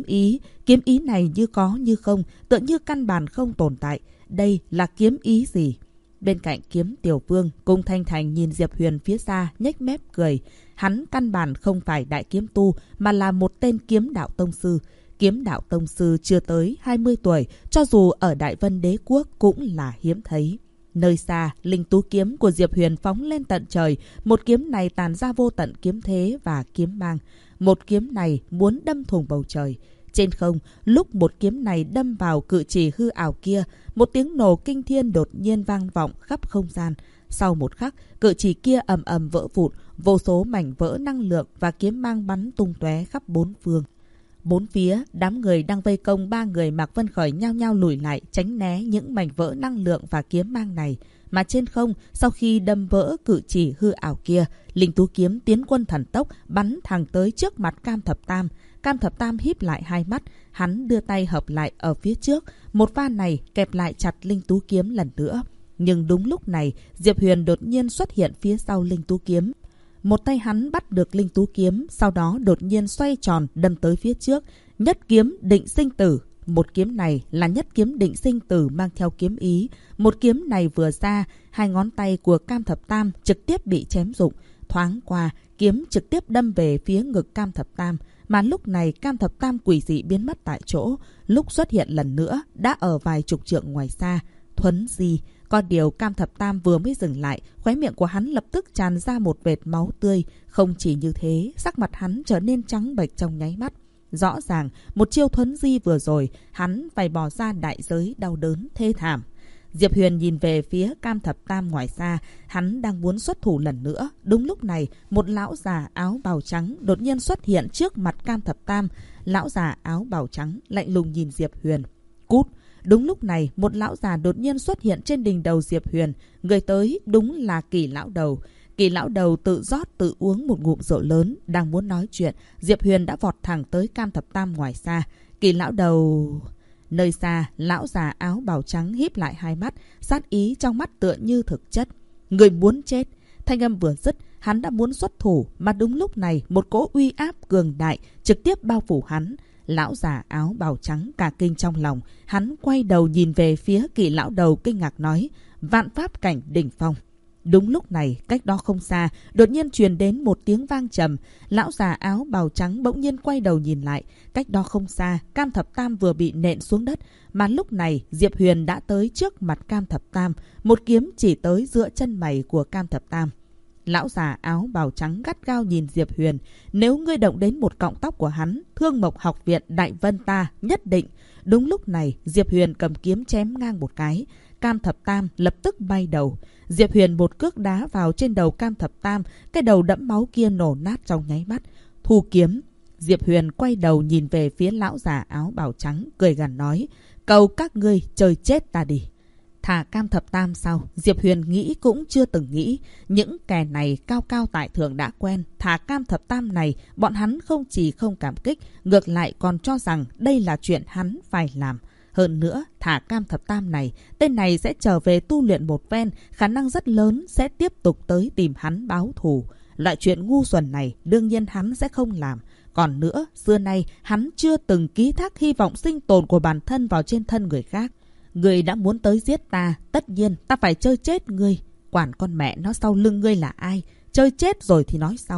ý này như có như không, tựa như căn bản không tồn tại. Đây là kiếm ý gì? Bên cạnh Kiếm Tiểu Vương, Cung Thanh Thành nhìn Diệp Huyền phía xa, nhếch mép cười. Hắn căn bản không phải đại kiếm tu, mà là một tên kiếm đạo tông sư. Kiếm đạo tông sư chưa tới 20 tuổi, cho dù ở Đại Vân Đế Quốc cũng là hiếm thấy. Nơi xa, linh tú kiếm của Diệp Huyền phóng lên tận trời. Một kiếm này tàn ra vô tận kiếm thế và kiếm mang. Một kiếm này muốn đâm thủng bầu trời. Trên không, lúc một kiếm này đâm vào cự chỉ hư ảo kia, một tiếng nổ kinh thiên đột nhiên vang vọng khắp không gian. Sau một khắc, cự chỉ kia ầm ầm vỡ vụn, vô số mảnh vỡ năng lượng và kiếm mang bắn tung tóe khắp bốn phương. Bốn phía, đám người đang vây công ba người Mạc Vân Khởi nhao nhao lùi lại, tránh né những mảnh vỡ năng lượng và kiếm mang này. Mà trên không, sau khi đâm vỡ cự chỉ hư ảo kia, linh tú kiếm tiến quân thần tốc bắn thẳng tới trước mặt Cam Thập Tam. Cam Thập Tam híp lại hai mắt, hắn đưa tay hợp lại ở phía trước, một va này kẹp lại chặt linh tú kiếm lần nữa. Nhưng đúng lúc này, Diệp Huyền đột nhiên xuất hiện phía sau linh tú kiếm. Một tay hắn bắt được linh tú kiếm, sau đó đột nhiên xoay tròn đâm tới phía trước. Nhất kiếm định sinh tử. Một kiếm này là nhất kiếm định sinh tử mang theo kiếm ý. Một kiếm này vừa ra, hai ngón tay của Cam Thập Tam trực tiếp bị chém rụng. Thoáng qua, kiếm trực tiếp đâm về phía ngực Cam Thập Tam. Mà lúc này Cam Thập Tam quỷ dị biến mất tại chỗ. Lúc xuất hiện lần nữa, đã ở vài chục trượng ngoài xa. Thuấn di. Có điều Cam Thập Tam vừa mới dừng lại, khóe miệng của hắn lập tức tràn ra một vệt máu tươi. Không chỉ như thế, sắc mặt hắn trở nên trắng bệch trong nháy mắt. Rõ ràng, một chiêu thuấn di vừa rồi, hắn phải bỏ ra đại giới đau đớn thê thảm. Diệp Huyền nhìn về phía Cam Thập Tam ngoài xa, hắn đang muốn xuất thủ lần nữa. Đúng lúc này, một lão già áo bào trắng đột nhiên xuất hiện trước mặt Cam Thập Tam. Lão già áo bào trắng lạnh lùng nhìn Diệp Huyền. Cút! Đúng lúc này, một lão già đột nhiên xuất hiện trên đỉnh đầu Diệp Huyền. Người tới đúng là Kỳ lão đầu. Kỳ lão đầu tự rót tự uống một ngụm rượu lớn, đang muốn nói chuyện. Diệp Huyền đã vọt thẳng tới Cam Thập Tam ngoài xa. Kỳ lão đầu... Nơi xa, lão già áo bào trắng híp lại hai mắt, sát ý trong mắt tựa như thực chất. Người muốn chết. Thanh âm vừa dứt, hắn đã muốn xuất thủ, mà đúng lúc này một cỗ uy áp cường đại trực tiếp bao phủ hắn. Lão già áo bào trắng cả kinh trong lòng, hắn quay đầu nhìn về phía Kỳ lão đầu kinh ngạc nói, vạn pháp cảnh đỉnh phong. Đúng lúc này, cách đó không xa, đột nhiên truyền đến một tiếng vang trầm. Lão già áo bào trắng bỗng nhiên quay đầu nhìn lại. Cách đó không xa, Cam Thập Tam vừa bị nện xuống đất. Mà lúc này, Diệp Huyền đã tới trước mặt Cam Thập Tam. Một kiếm chỉ tới giữa chân mày của Cam Thập Tam. Lão già áo bào trắng gắt gao nhìn Diệp Huyền. Nếu ngươi động đến một cọng tóc của hắn, Thương Mộc Học Viện Đại Vân ta nhất định. Đúng lúc này, Diệp Huyền cầm kiếm chém ngang một cái. Cam Thập Tam lập tức bay đầu. Diệp Huyền một cước đá vào trên đầu Cam Thập Tam. Cái đầu đẫm máu kia nổ nát trong nháy mắt. Thu kiếm. Diệp Huyền quay đầu nhìn về phía lão già áo bào trắng, cười gằn nói, cầu các ngươi chơi chết ta đi. Thả Cam Thập Tam sao? Diệp Huyền nghĩ cũng chưa từng nghĩ. Những kẻ này cao cao tại thượng đã quen. Thả Cam Thập Tam này, bọn hắn không chỉ không cảm kích, ngược lại còn cho rằng đây là chuyện hắn phải làm. Hơn nữa, thả Cam Thập Tam này, tên này sẽ trở về tu luyện một phen, khả năng rất lớn sẽ tiếp tục tới tìm hắn báo thù. Loại chuyện ngu xuẩn này, đương nhiên hắn sẽ không làm. Còn nữa, xưa nay, hắn chưa từng ký thác hy vọng sinh tồn của bản thân vào trên thân người khác. Ngươi đã muốn tới giết ta, tất nhiên ta phải chơi chết ngươi. Quản con mẹ nó sau lưng ngươi là ai? Chơi chết rồi thì nói sau.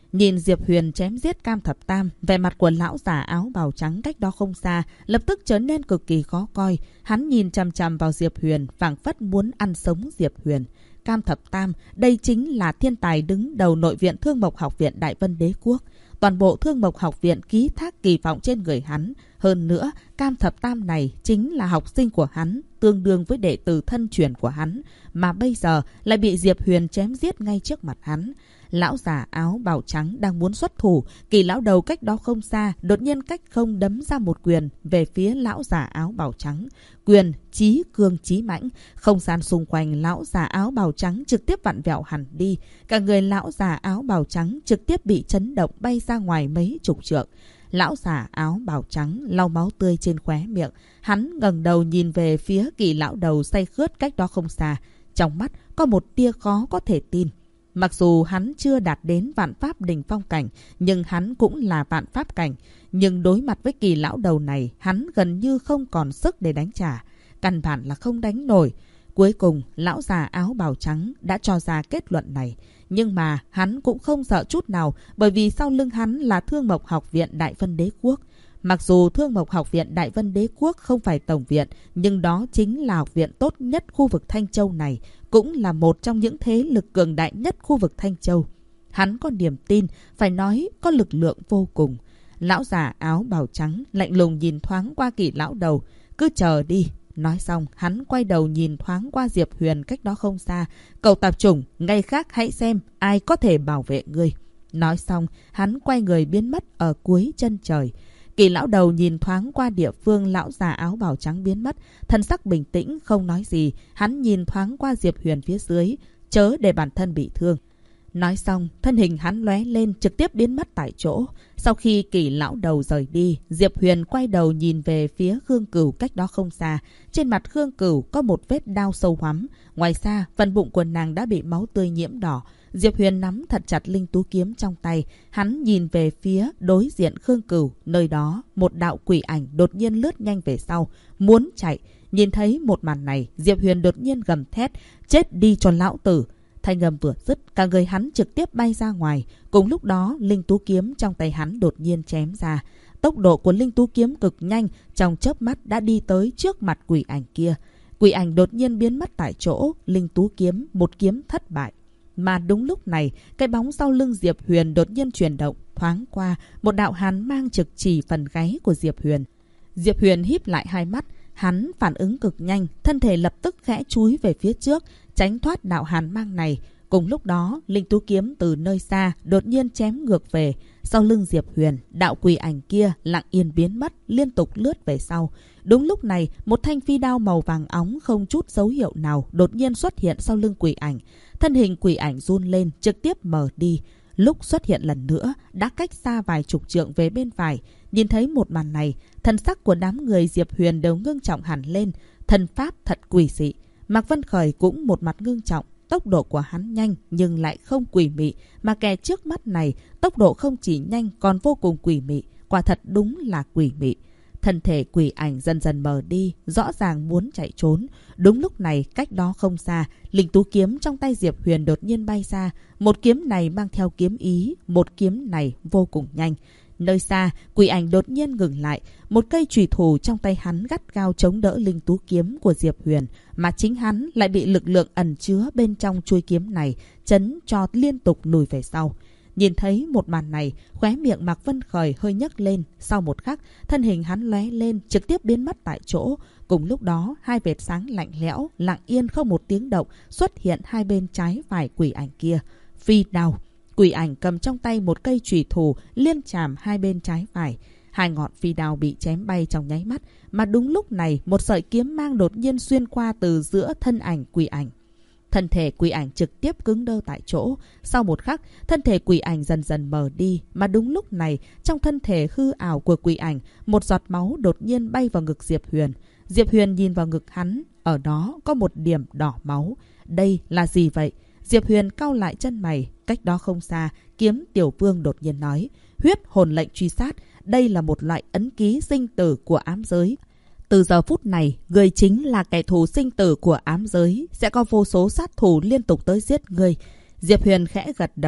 Nhìn Diệp Huyền chém giết Cam Thập Tam, vẻ mặt của lão già áo bào trắng cách đó không xa lập tức trở nên cực kỳ khó coi. Hắn nhìn chằm chằm vào Diệp Huyền, phảng phất muốn ăn sống Diệp Huyền. Cam Thập Tam, đây chính là thiên tài đứng đầu nội viện Thương Mộc Học viện Đại Vân Đế Quốc. Toàn bộ Thương Mộc Học viện ký thác kỳ vọng trên người hắn. Hơn nữa, Cam Thập Tam này chính là học sinh của hắn, tương đương với đệ tử thân truyền của hắn, mà bây giờ lại bị Diệp Huyền chém giết ngay trước mặt hắn. Lão già áo bào trắng đang muốn xuất thủ, Kỳ lão đầu cách đó không xa đột nhiên cách không đấm ra một quyền về phía lão già áo bào trắng. Quyền chí cương chí mãnh, không gian xung quanh lão già áo bào trắng trực tiếp vặn vẹo hẳn đi. Cả người lão già áo bào trắng trực tiếp bị chấn động bay ra ngoài mấy chục trượng. Lão già áo bào trắng lau máu tươi trên khóe miệng, hắn ngẩng đầu nhìn về phía Kỳ lão đầu say khướt cách đó không xa, trong mắt có một tia khó có thể tin. Mặc dù hắn chưa đạt đến vạn pháp đỉnh phong cảnh, nhưng hắn cũng là vạn pháp cảnh. Nhưng đối mặt với Kỳ lão đầu này, hắn gần như không còn sức để đánh trả. Căn bản là không đánh nổi. Cuối cùng, lão già áo bào trắng đã cho ra kết luận này. Nhưng mà hắn cũng không sợ chút nào, bởi vì sau lưng hắn là Thương Mộc Học viện Đại Vân Đế Quốc. Mặc dù Thương Mộc Học viện Đại Vân Đế Quốc không phải tổng viện, nhưng đó chính là học viện tốt nhất khu vực Thanh Châu này, cũng là một trong những thế lực cường đại nhất khu vực Thanh Châu. Hắn có niềm tin, phải nói có lực lượng vô cùng. Lão già áo bào trắng lạnh lùng nhìn thoáng qua Kỳ lão đầu, cứ chờ đi. Nói xong, hắn quay đầu nhìn thoáng qua Diệp Huyền cách đó không xa. Cậu tạp chủng, ngày khác hãy xem ai có thể bảo vệ ngươi. Nói xong, hắn quay người biến mất ở cuối chân trời. Kỳ lão đầu nhìn thoáng qua địa phương lão già áo bào trắng biến mất, thân sắc bình tĩnh không nói gì. Hắn nhìn thoáng qua Diệp Huyền phía dưới, chớ để bản thân bị thương. Nói xong, thân hình hắn lóe lên trực tiếp biến mất tại chỗ. Sau khi Kỳ lão đầu rời đi, Diệp Huyền quay đầu nhìn về phía Khương Cửu cách đó không xa. Trên mặt Khương Cửu có một vết đao sâu hoắm. Ngoài ra, phần bụng của nàng đã bị máu tươi nhiễm đỏ. Diệp Huyền nắm thật chặt linh tú kiếm trong tay. Hắn nhìn về phía đối diện Khương Cửu. Nơi đó, một đạo quỷ ảnh đột nhiên lướt nhanh về sau, muốn chạy. Nhìn thấy một màn này, Diệp Huyền đột nhiên gầm thét, chết đi cho lão tử. Thanh âm vừa dứt, cả người hắn trực tiếp bay ra ngoài. Cùng lúc đó, linh tú kiếm trong tay hắn đột nhiên chém ra. Tốc độ của linh tú kiếm cực nhanh, trong chớp mắt đã đi tới trước mặt quỷ ảnh kia. Quỷ ảnh đột nhiên biến mất tại chỗ, linh tú kiếm một kiếm thất bại. Mà đúng lúc này, cái bóng sau lưng Diệp Huyền đột nhiên chuyển động, thoáng qua, một đạo hàn mang trực chỉ phần gáy của Diệp Huyền. Diệp Huyền híp lại hai mắt, hắn phản ứng cực nhanh, thân thể lập tức khẽ chúi về phía trước, tránh thoát đạo hàn mang này. Cùng lúc đó, linh tú kiếm từ nơi xa đột nhiên chém ngược về. Sau lưng Diệp Huyền, đạo quỷ ảnh kia lặng yên biến mất, liên tục lướt về sau. Đúng lúc này, một thanh phi đao màu vàng óng không chút dấu hiệu nào đột nhiên xuất hiện sau lưng quỷ ảnh. Thân hình quỷ ảnh run lên, trực tiếp mờ đi. Lúc xuất hiện lần nữa, đã cách xa vài chục trượng về bên phải. Nhìn thấy một màn này, thân sắc của đám người Diệp Huyền đều ngưng trọng hẳn lên. Thần pháp thật quỷ dị. Mạc Vân Khởi cũng một mặt ngưng trọng. Tốc độ của hắn nhanh nhưng lại không quỷ mị, mà kẻ trước mắt này tốc độ không chỉ nhanh còn vô cùng quỷ mị, quả thật đúng là quỷ mị. Thân thể quỷ ảnh dần dần mờ đi, rõ ràng muốn chạy trốn. Đúng lúc này, cách đó không xa, linh tú kiếm trong tay Diệp Huyền đột nhiên bay ra. Một kiếm này mang theo kiếm ý, một kiếm này vô cùng nhanh. Nơi xa, quỷ ảnh đột nhiên ngừng lại. Một cây chùy thủ trong tay hắn gắt gao chống đỡ linh tú kiếm của Diệp Huyền, mà chính hắn lại bị lực lượng ẩn chứa bên trong chuôi kiếm này chấn cho liên tục lùi về sau. Nhìn thấy một màn này, khóe miệng Mạc Vân Khởi hơi nhấc lên. Sau một khắc, thân hình hắn lóe lên, trực tiếp biến mất tại chỗ. Cùng lúc đó, hai vệt sáng lạnh lẽo, lặng yên không một tiếng động xuất hiện hai bên trái phải quỷ ảnh kia. Phi đao. Quỷ ảnh cầm trong tay một cây chùy thủ liên chạm hai bên trái phải. Hai ngọn phi đao bị chém bay trong nháy mắt, mà đúng lúc này một sợi kiếm mang đột nhiên xuyên qua từ giữa thân ảnh quỷ ảnh. Thân thể quỷ ảnh trực tiếp cứng đơ tại chỗ. Sau một khắc, thân thể quỷ ảnh dần dần mờ đi, mà đúng lúc này, trong thân thể hư ảo của quỷ ảnh, một giọt máu đột nhiên bay vào ngực Diệp Huyền. Diệp Huyền nhìn vào ngực hắn, ở đó có một điểm đỏ máu. Đây là gì vậy? Diệp Huyền cau lại chân mày. Cách đó không xa, Kiếm Tiểu Vương đột nhiên nói, huyết hồn lệnh truy sát, đây là một loại ấn ký sinh tử của ám giới. Từ giờ phút này, người chính là kẻ thù sinh tử của ám giới, sẽ có vô số sát thủ liên tục tới giết người. Diệp Huyền khẽ gật đầu,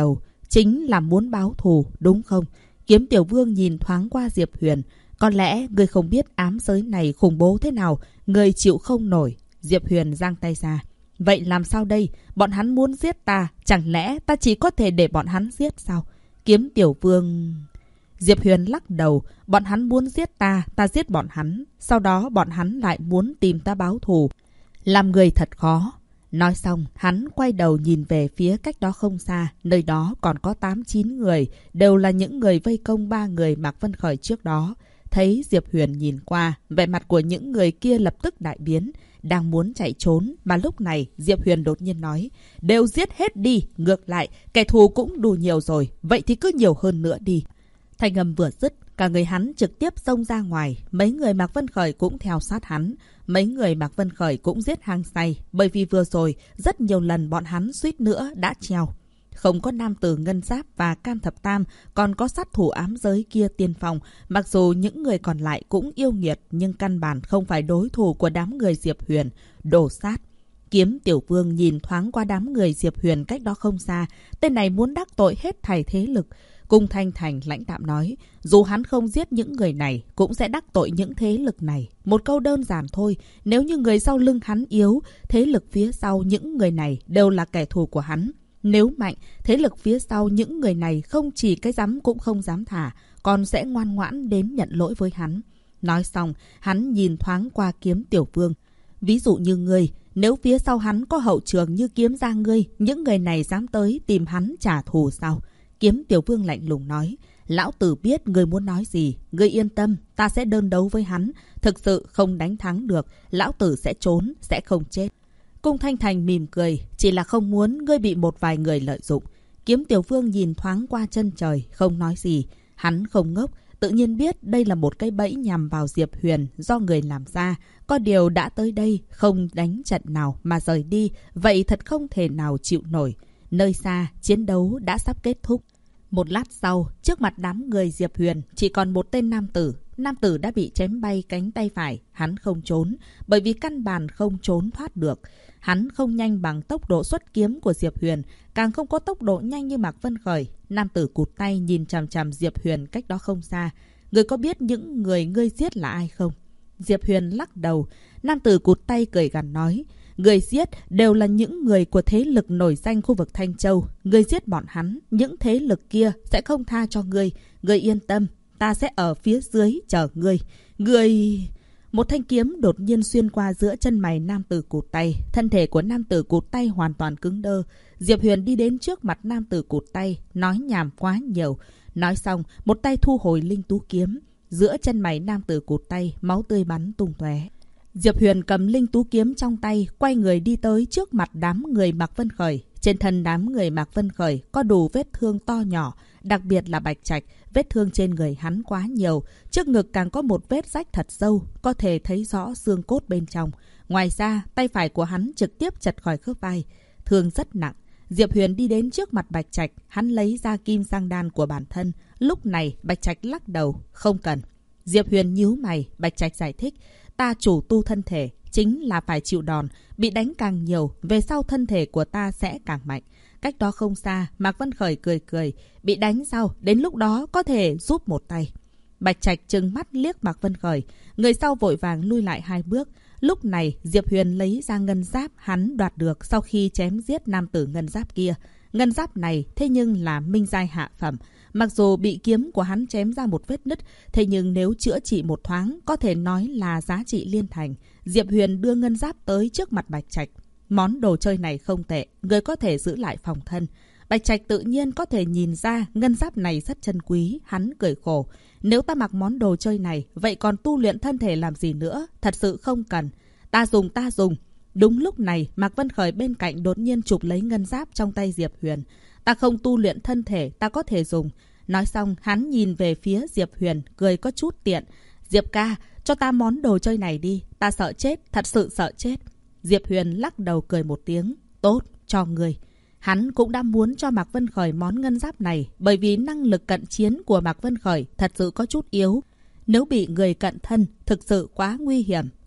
chính là muốn báo thù, đúng không? Kiếm Tiểu Vương nhìn thoáng qua Diệp Huyền. Có lẽ ngươi không biết ám giới này khủng bố thế nào, ngươi chịu không nổi. Diệp Huyền giang tay ra. Vậy làm sao đây? Bọn hắn muốn giết ta, chẳng lẽ ta chỉ có thể để bọn hắn giết sao? Kiếm Tiểu Vương... Diệp Huyền lắc đầu. Bọn hắn muốn giết ta, ta giết bọn hắn. Sau đó bọn hắn lại muốn tìm ta báo thù. Làm người thật khó. Nói xong, hắn quay đầu nhìn về phía cách đó không xa. Nơi đó còn có 8-9 người, đều là những người vây công 3 người Mạc Vân Khởi trước đó. Thấy Diệp Huyền nhìn qua, vẻ mặt của những người kia lập tức đại biến. Đang muốn chạy trốn, mà lúc này Diệp Huyền đột nhiên nói. Đều giết hết đi, ngược lại, kẻ thù cũng đủ nhiều rồi, vậy thì cứ nhiều hơn nữa đi. Thanh âm vừa dứt, cả người hắn trực tiếp xông ra ngoài. Mấy người Mạc Vân Khởi cũng theo sát hắn. Mấy người Mạc Vân Khởi cũng giết hăng say. Bởi vì vừa rồi, rất nhiều lần bọn hắn suýt nữa đã treo. Không có nam tử Ngân Giáp và Cam Thập Tam, còn có sát thủ ám giới kia tiên phong. Mặc dù những người còn lại cũng yêu nghiệt, nhưng căn bản không phải đối thủ của đám người Diệp Huyền. Đổ sát. Kiếm Tiểu Vương nhìn thoáng qua đám người Diệp Huyền cách đó không xa. Tên này muốn đắc tội hết thảy thế lực. Cung Thanh Thành lãnh đạm nói, dù hắn không giết những người này, cũng sẽ đắc tội những thế lực này. Một câu đơn giản thôi, nếu như người sau lưng hắn yếu, thế lực phía sau những người này đều là kẻ thù của hắn. Nếu mạnh, thế lực phía sau những người này không chỉ cái dám cũng không dám thả, còn sẽ ngoan ngoãn đến nhận lỗi với hắn. Nói xong, hắn nhìn thoáng qua Kiếm Tiểu Vương. Ví dụ như ngươi, nếu phía sau hắn có hậu trường như Kiếm gia ngươi, những người này dám tới tìm hắn trả thù sao? Kiếm Tiểu Vương lạnh lùng nói, lão tử biết ngươi muốn nói gì, ngươi yên tâm, ta sẽ đơn đấu với hắn, thực sự không đánh thắng được, lão tử sẽ trốn, sẽ không chết. Cung Thanh Thành mỉm cười, chỉ là không muốn ngươi bị một vài người lợi dụng. Kiếm Tiểu Vương nhìn thoáng qua chân trời, không nói gì, hắn không ngốc, tự nhiên biết đây là một cái bẫy nhằm vào Diệp Huyền do người làm ra, có điều đã tới đây, không đánh trận nào mà rời đi, vậy thật không thể nào chịu nổi. Nơi xa, chiến đấu đã sắp kết thúc. Một lát sau, trước mặt đám người Diệp Huyền chỉ còn một tên nam tử. Nam tử đã bị chém bay cánh tay phải. Hắn không trốn, bởi vì căn bản không trốn thoát được. Hắn không nhanh bằng tốc độ xuất kiếm của Diệp Huyền, càng không có tốc độ nhanh như Mạc Vân Khởi. Nam tử cụt tay nhìn chằm chằm Diệp Huyền cách đó không xa. Người có biết những người ngươi giết là ai không? Diệp Huyền lắc đầu. Nam tử cụt tay cười gằn nói. Người giết đều là những người của thế lực nổi danh khu vực Thanh Châu. Người giết bọn hắn, những thế lực kia sẽ không tha cho ngươi. Ngươi yên tâm, ta sẽ ở phía dưới chờ ngươi. Ngươi... Một thanh kiếm đột nhiên xuyên qua giữa chân mày nam tử cụt tay. Thân thể của nam tử cụt tay hoàn toàn cứng đơ. Diệp Huyền đi đến trước mặt nam tử cụt tay, nói nhảm quá nhiều. Nói xong, một tay thu hồi linh tú kiếm. Giữa chân mày nam tử cụt tay, máu tươi bắn tung tóe. Diệp Huyền cầm linh tú kiếm trong tay, quay người đi tới trước mặt đám người Mạc Vân Khởi. Trên thân đám người Mạc Vân Khởi có đủ vết thương to nhỏ, đặc biệt là Bạch Trạch. Vết thương trên người hắn quá nhiều, trước ngực càng có một vết rách thật sâu, có thể thấy rõ xương cốt bên trong. Ngoài ra, tay phải của hắn trực tiếp chật khỏi khớp vai, thương rất nặng. Diệp Huyền đi đến trước mặt Bạch Trạch, hắn lấy ra kim sang đan của bản thân. Lúc này, Bạch Trạch lắc đầu, không cần. Diệp Huyền nhíu mày, Bạch Trạch giải thích. Ta chủ tu thân thể, chính là phải chịu đòn, bị đánh càng nhiều, về sau thân thể của ta sẽ càng mạnh. Cách đó không xa, Mạc Vân Khởi cười cười, bị đánh sao, đến lúc đó có thể giúp một tay. Bạch Trạch trừng mắt liếc Mạc Vân Khởi, người sau vội vàng lui lại 2 bước. Lúc này, Diệp Huyền lấy ra ngân giáp hắn đoạt được sau khi chém giết nam tử ngân giáp kia. Ngân giáp này thế nhưng là minh giai hạ phẩm. Mặc dù bị kiếm của hắn chém ra một vết nứt, thế nhưng nếu chữa trị một thoáng, có thể nói là giá trị liên thành. Diệp Huyền đưa ngân giáp tới trước mặt Bạch Trạch. Món đồ chơi này không tệ, người có thể giữ lại phòng thân. Bạch Trạch tự nhiên có thể nhìn ra ngân giáp này rất chân quý, hắn cười khổ. Nếu ta mặc món đồ chơi này, vậy còn tu luyện thân thể làm gì nữa? Thật sự không cần. Ta dùng. Đúng lúc này, Mạc Vân Khởi bên cạnh đột nhiên chụp lấy ngân giáp trong tay Diệp Huyền. Ta không tu luyện thân thể, ta có thể dùng. Nói xong, hắn nhìn về phía Diệp Huyền, cười có chút tiện. Diệp ca, cho ta món đồ chơi này đi. Ta sợ chết, thật sự sợ chết. Diệp Huyền lắc đầu cười một tiếng. Tốt, cho người. Hắn cũng đã muốn cho Mạc Vân Khởi món ngân giáp này, bởi vì năng lực cận chiến của Mạc Vân Khởi thật sự có chút yếu. Nếu bị người cận thân, thực sự quá nguy hiểm.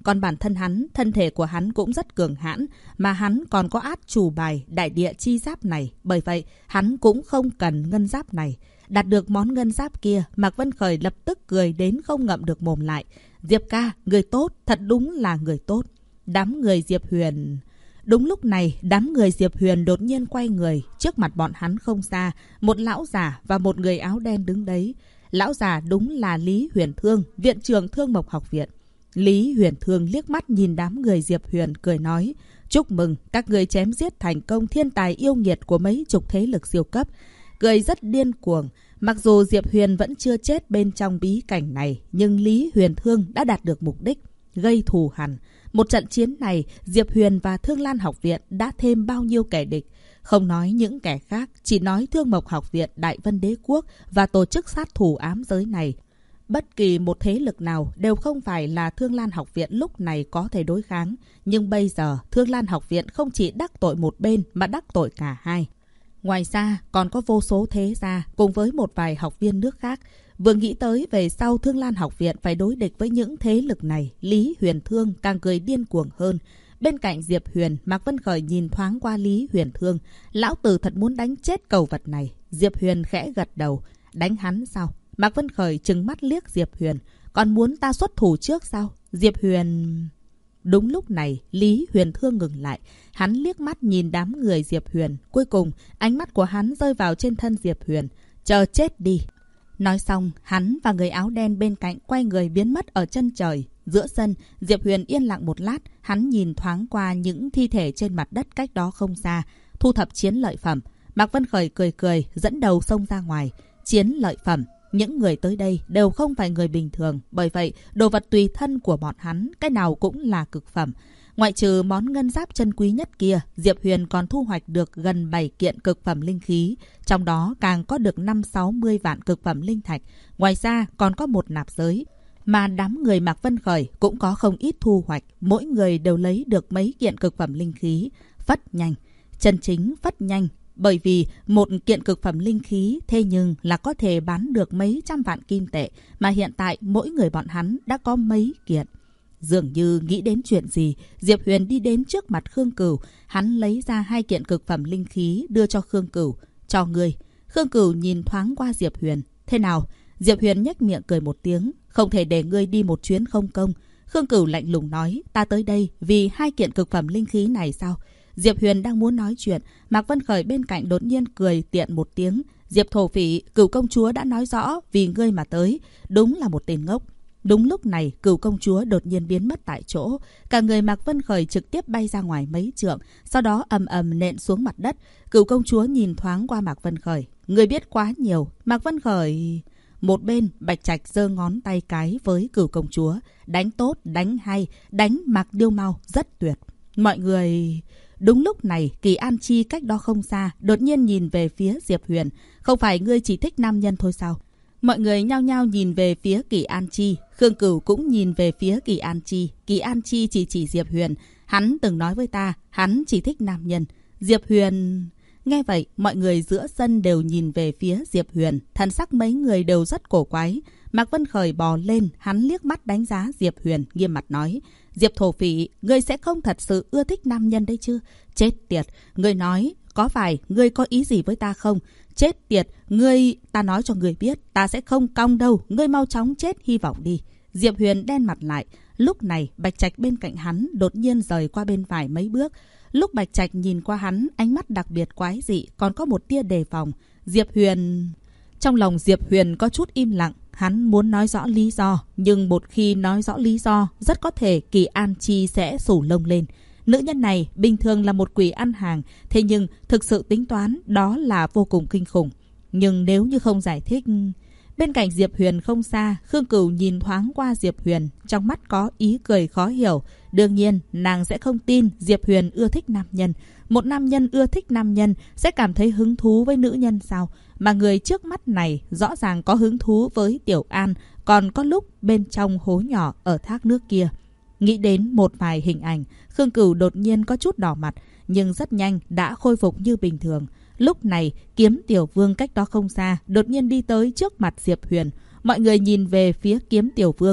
còn bản thân hắn, thân thể của hắn cũng rất cường hãn, mà hắn còn có át chủ bài đại địa chi giáp này, bởi vậy hắn cũng không cần ngân giáp này. Đạt được món ngân giáp kia, Mạc Vân Khởi lập tức cười đến không ngậm được mồm lại. Diệp ca, người tốt, thật đúng là người tốt. Đám người Diệp Huyền... Đúng lúc này, đám người Diệp Huyền đột nhiên quay người. Trước mặt bọn hắn không xa, một lão già và một người áo đen đứng đấy. Lão già đúng là Lý Huyền Thương, viện trưởng Thương Mộc Học viện. Lý Huyền Thương liếc mắt nhìn đám người Diệp Huyền cười nói: chúc mừng các người chém giết thành công thiên tài yêu nghiệt của mấy chục thế lực siêu cấp. Cười rất điên cuồng. Mặc dù Diệp Huyền vẫn chưa chết bên trong bí cảnh này, nhưng Lý Huyền Thương đã đạt được mục đích, gây thù hằn. Một trận chiến này, Diệp Huyền và Thương Lan Học viện đã thêm bao nhiêu kẻ địch. Không nói những kẻ khác, chỉ nói Thương Mộc Học viện, Đại Vân Đế Quốc và tổ chức sát thủ ám giới này. Bất kỳ một thế lực nào đều không phải là Thương Lan Học viện lúc này có thể đối kháng. Nhưng bây giờ, Thương Lan Học viện không chỉ đắc tội một bên mà đắc tội cả hai. Ngoài ra, còn có vô số thế gia cùng với một vài học viên nước khác. Vừa nghĩ tới về sau Thương Lan Học viện phải đối địch với những thế lực này, Lý Huyền Thương càng cười điên cuồng hơn. Bên cạnh Diệp Huyền, Mạc Vân Khởi nhìn thoáng qua Lý Huyền Thương. Lão tử thật muốn đánh chết cẩu vật này. Diệp Huyền khẽ gật đầu. Đánh hắn sao? Mạc Vân Khởi trừng mắt liếc Diệp Huyền. Còn muốn ta xuất thủ trước sao? Diệp Huyền... Đúng lúc này, Lý Huyền Thương ngừng lại. Hắn liếc mắt nhìn đám người Diệp Huyền. Cuối cùng, ánh mắt của hắn rơi vào trên thân Diệp Huyền. Chờ chết đi. Nói xong, hắn và người áo đen bên cạnh quay người biến mất ở chân trời. Giữa sân, Diệp Huyền yên lặng một lát. Hắn nhìn thoáng qua những thi thể trên mặt đất cách đó không xa. Thu thập chiến lợi phẩm. Mạc Vân Khởi cười cười, dẫn đầu xông ra ngoài. Chiến lợi phẩm. Những người tới đây đều không phải người bình thường. Bởi vậy, đồ vật tùy thân của bọn hắn, cái nào cũng là cực phẩm. Ngoại trừ món ngân giáp chân quý nhất kia, Diệp Huyền còn thu hoạch được gần 7 kiện cực phẩm linh khí. Trong đó càng có được 5-60 vạn cực phẩm linh thạch. Ngoài ra còn có một nạp giới. Mà đám người Mạc Vân Khởi cũng có không ít thu hoạch. Mỗi người đều lấy được mấy kiện cực phẩm linh khí. Phất nhanh. Chân chính phất nhanh. Bởi vì một kiện cực phẩm linh khí thế nhưng là có thể bán được mấy trăm vạn kim tệ. Mà hiện tại mỗi người bọn hắn đã có mấy kiện. Dường như nghĩ đến chuyện gì, Diệp Huyền đi đến trước mặt Khương Cửu. Hắn lấy ra 2 kiện cực phẩm linh khí đưa cho Khương Cửu. Cho ngươi. Khương Cửu nhìn thoáng qua Diệp Huyền. Thế nào? Diệp Huyền nhếch miệng cười một tiếng. Không thể để ngươi đi một chuyến không công. Khương Cửu lạnh lùng nói. Ta tới đây vì 2 kiện cực phẩm linh khí này sao? Diệp Huyền đang muốn nói chuyện. Mạc Vân Khởi bên cạnh đột nhiên cười tiện một tiếng. Diệp thổ phỉ, Cửu công chúa đã nói rõ vì ngươi mà tới. Đúng là một tên ngốc. Đúng lúc này, Cửu công chúa đột nhiên biến mất tại chỗ. Cả người Mạc Vân Khởi trực tiếp bay ra ngoài mấy trượng, sau đó ầm ầm nện xuống mặt đất. Cửu công chúa nhìn thoáng qua Mạc Vân Khởi. Người biết quá nhiều. Mạc Vân Khởi... Một bên, Bạch Trạch giơ ngón tay cái với Cửu công chúa. Đánh tốt, đánh hay, đánh Mạc Điêu Mau, rất tuyệt. Mọi người... Đúng lúc này, Kỳ An Chi cách đó không xa, đột nhiên nhìn về phía Diệp Huyền. Không phải ngươi chỉ thích nam nhân thôi sao? Mọi người nhao nhao nhìn về phía Kỳ An Chi. Khương Cửu cũng nhìn về phía Kỳ An Chi. Kỳ An Chi chỉ Diệp Huyền. Hắn từng nói với ta, hắn chỉ thích nam nhân. Diệp Huyền... Nghe vậy, mọi người giữa sân đều nhìn về phía Diệp Huyền. Thần sắc mấy người đều rất cổ quái. Mạc Vân Khởi bò lên, hắn liếc mắt đánh giá Diệp Huyền, nghiêm mặt nói. Diệp thổ phỉ, ngươi sẽ không thật sự ưa thích nam nhân đấy chứ? Chết tiệt, ngươi nói, có phải ngươi có ý gì với ta không? Chết tiệt, ngươi, ta nói cho ngươi biết, ta sẽ không cong đâu, ngươi mau chóng chết hy vọng đi. Diệp Huyền đen mặt lại. Lúc này, Bạch Trạch bên cạnh hắn đột nhiên rời qua bên phải mấy bước. Lúc Bạch Trạch nhìn qua hắn, ánh mắt đặc biệt quái dị, còn có một tia đề phòng. Diệp Huyền... Trong lòng Diệp Huyền có chút im lặng. Hắn muốn nói rõ lý do, nhưng một khi nói rõ lý do, rất có thể Kỳ An Chi sẽ sủ lông lên. Nữ nhân này bình thường là một quỷ ăn hàng, thế nhưng thực sự tính toán đó là vô cùng kinh khủng. Nhưng nếu như không giải thích... Bên cạnh Diệp Huyền không xa, Khương Cửu nhìn thoáng qua Diệp Huyền, trong mắt có ý cười khó hiểu. Đương nhiên, nàng sẽ không tin Diệp Huyền ưa thích nam nhân. Một nam nhân ưa thích nam nhân sẽ cảm thấy hứng thú với nữ nhân sao? Mà người trước mắt này rõ ràng có hứng thú với Tiểu An, còn có lúc bên trong hố nhỏ ở thác nước kia. Nghĩ đến một vài hình ảnh, Khương Cửu đột nhiên có chút đỏ mặt, nhưng rất nhanh đã khôi phục như bình thường. Lúc này, Kiếm Tiểu Vương cách đó không xa, đột nhiên đi tới trước mặt Diệp Huyền. Mọi người nhìn về phía Kiếm Tiểu Vương.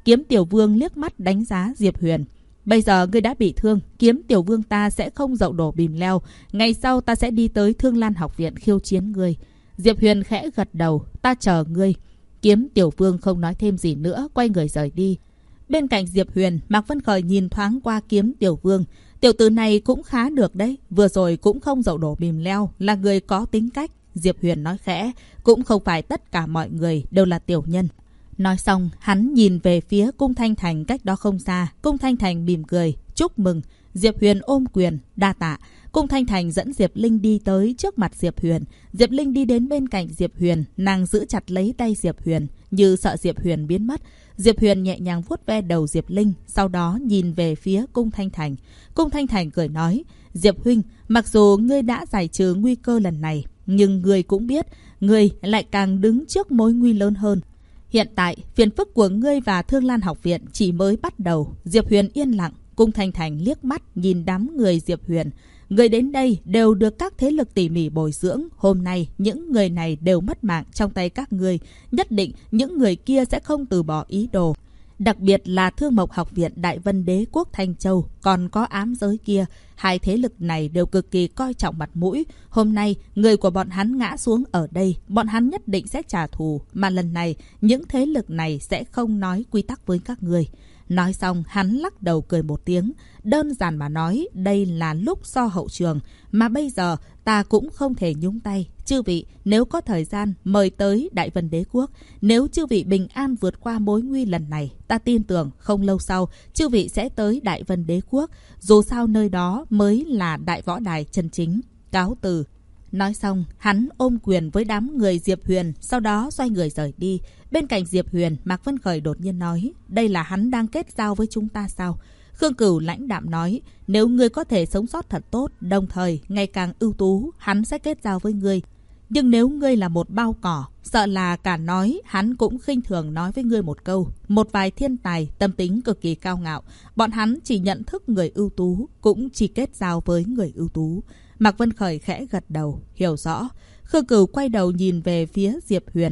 Kiếm Tiểu Vương liếc mắt đánh giá Diệp Huyền. Bây giờ ngươi đã bị thương, Kiếm Tiểu Vương ta sẽ không dậu đổ bìm leo. Ngày sau ta sẽ đi tới Thương Lan học viện khiêu chiến ngươi. Diệp Huyền khẽ gật đầu, ta chờ ngươi. Kiếm Tiểu Vương không nói thêm gì nữa, quay người rời đi. Bên cạnh Diệp Huyền, Mạc Vân Khởi nhìn thoáng qua Kiếm Tiểu Vương. Tiểu tử này cũng khá được đấy, vừa rồi cũng không dậu đổ bìm leo, là người có tính cách. Diệp Huyền nói khẽ, cũng không phải tất cả mọi người đều là tiểu nhân. Nói xong, hắn nhìn về phía Cung Thanh Thành cách đó không xa. Cung Thanh Thành mỉm cười, chúc mừng. Diệp Huyền ôm quyền, đa tạ. Cung Thanh Thành dẫn Diệp Linh đi tới trước mặt Diệp Huyền. Diệp Linh đi đến bên cạnh Diệp Huyền, nàng giữ chặt lấy tay Diệp Huyền, như sợ Diệp Huyền biến mất. Diệp Huyền nhẹ nhàng vuốt ve đầu Diệp Linh, sau đó nhìn về phía Cung Thanh Thành. Cung Thanh Thành cười nói, Diệp huynh, mặc dù ngươi đã giải trừ nguy cơ lần này, nhưng ngươi cũng biết, ngươi lại càng đứng trước mối nguy lớn hơn. Hiện tại, phiền phức của ngươi và Thương Lan học viện chỉ mới bắt đầu. Diệp Huyền yên lặng. Cung Thanh Thành liếc mắt nhìn đám người Diệp Huyền. Người đến đây đều được các thế lực tỉ mỉ bồi dưỡng. Hôm nay, những người này đều mất mạng trong tay các ngươi. Nhất định, những người kia sẽ không từ bỏ ý đồ. Đặc biệt là Thương Mộc học viện Đại Vân Đế quốc Thanh Châu, còn có ám giới kia. Hai thế lực này đều cực kỳ coi trọng mặt mũi. Hôm nay, người của bọn hắn ngã xuống ở đây, bọn hắn nhất định sẽ trả thù. Mà lần này, những thế lực này sẽ không nói quy tắc với các người. Nói xong, hắn lắc đầu cười một tiếng. Đơn giản mà nói, đây là lúc so hậu trường. Mà bây giờ, ta cũng không thể nhúng tay. Chư vị, nếu có thời gian, mời tới Đại Vân Đế quốc. Nếu chư vị bình an vượt qua mối nguy lần này, ta tin tưởng không lâu sau, chư vị sẽ tới Đại Vân Đế quốc. Dù sao nơi đó mới là đại võ đài chân chính. Cáo từ. Nói xong, hắn ôm quyền với đám người Diệp Huyền, sau đó xoay người rời đi. Bên cạnh Diệp Huyền, Mạc Vân Khởi đột nhiên nói, đây là hắn đang kết giao với chúng ta sao? Khương Cửu lãnh đạm nói, nếu ngươi có thể sống sót thật tốt, đồng thời ngày càng ưu tú, hắn sẽ kết giao với ngươi. Nhưng nếu ngươi là một bao cỏ, sợ là cả nói, hắn cũng khinh thường nói với ngươi một câu. Một vài thiên tài, tâm tính cực kỳ cao ngạo, bọn hắn chỉ nhận thức người ưu tú, cũng chỉ kết giao với người ưu tú. Mạc Vân Khởi khẽ gật đầu, hiểu rõ. Khương Cửu quay đầu nhìn về phía Diệp Huyền.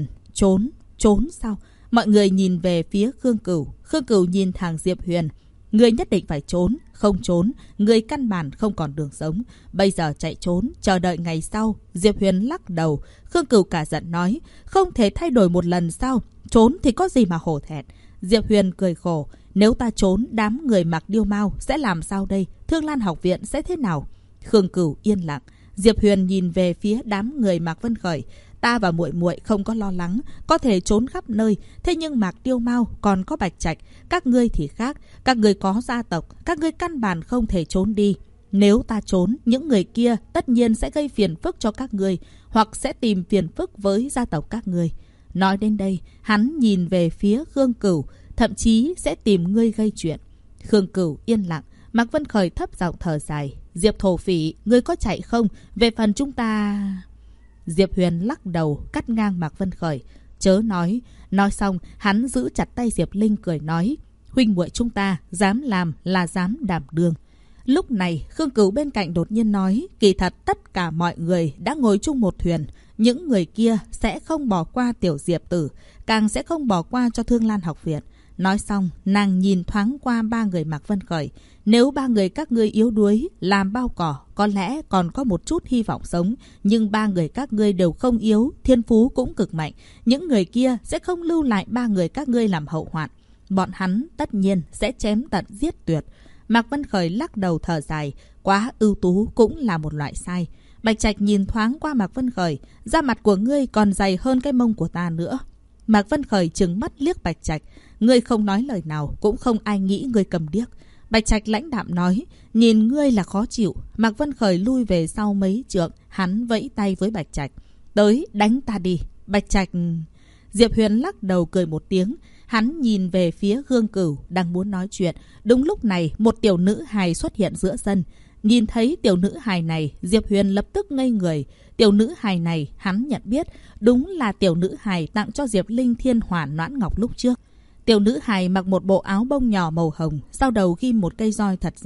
Trốn sao? Mọi người nhìn về phía Khương Cửu. Khương Cửu nhìn thẳng Diệp Huyền. Ngươi nhất định phải trốn, không trốn, ngươi căn bản không còn đường sống. Bây giờ chạy trốn, chờ đợi ngày sau. Diệp Huyền lắc đầu. Khương Cửu cả giận nói, không thể thay đổi một lần sao? Trốn thì có gì mà hổ thẹn. Diệp Huyền cười khổ, nếu ta trốn, đám người mặc điêu mao sẽ làm sao đây? Thương Lan học viện sẽ thế nào? Khương Cửu yên lặng. Diệp Huyền nhìn về phía đám người Mạc Vân Khởi. Ta và muội muội không có lo lắng, có thể trốn khắp nơi. Thế nhưng Mạc Tiêu Mao còn có Bạch Trạch, các ngươi thì khác. Các ngươi có gia tộc, các ngươi căn bản không thể trốn đi. Nếu ta trốn, những người kia tất nhiên sẽ gây phiền phức cho các ngươi, hoặc sẽ tìm phiền phức với gia tộc các ngươi. Nói đến đây, hắn nhìn về phía Khương Cửu, thậm chí sẽ tìm ngươi gây chuyện. Khương Cửu yên lặng. Mạc Vân Khởi thấp giọng thở dài. Diệp thổ phỉ, ngươi có chạy không? Về phần chúng ta... Diệp Huyền lắc đầu, cắt ngang Mạc Vân Khởi. Chớ nói. Nói xong, hắn giữ chặt tay Diệp Linh cười nói. Huynh muội chúng ta, dám làm là dám đảm đương. Lúc này, Khương Cửu bên cạnh đột nhiên nói. Kỳ thật tất cả mọi người đã ngồi chung một thuyền. Những người kia sẽ không bỏ qua tiểu Diệp tử, càng sẽ không bỏ qua cho Thương Lan học viện. Nói xong, nàng nhìn thoáng qua ba người Mạc Vân Khởi. Nếu ba người các ngươi yếu đuối, làm bao cỏ, có lẽ còn có một chút hy vọng sống. Nhưng ba người các ngươi đều không yếu, thiên phú cũng cực mạnh. Những người kia sẽ không lưu lại ba người các ngươi làm hậu hoạn. Bọn hắn tất nhiên sẽ chém tận giết tuyệt. Mạc Vân Khởi lắc đầu thở dài. Quá ưu tú cũng là một loại sai. Bạch Trạch nhìn thoáng qua Mạc Vân Khởi. Da mặt của ngươi còn dày hơn cái mông của ta nữa. Mạc Vân Khởi trừng mắt liếc Bạch Trạch. Ngươi không nói lời nào, cũng không ai nghĩ ngươi cầm điếc. Bạch Trạch lãnh đạm nói, nhìn ngươi là khó chịu. Mạc Vân Khởi lui về sau mấy trượng, hắn vẫy tay với Bạch Trạch. Tới, đánh ta đi. Bạch Trạch... Diệp Huyền lắc đầu cười một tiếng. Hắn nhìn về phía Khương Cửu, đang muốn nói chuyện. Đúng lúc này, một tiểu nữ hài xuất hiện giữa sân. Nhìn thấy tiểu nữ hài này, Diệp Huyền lập tức ngây người. Tiểu nữ hài này, hắn nhận biết, đúng là tiểu nữ hài tặng cho Diệp Linh Thiên Hỏa Noãn Ngọc lúc trước. Tiểu nữ hài mặc một bộ áo bông nhỏ màu hồng, sau đầu ghim một cây roi thật dài.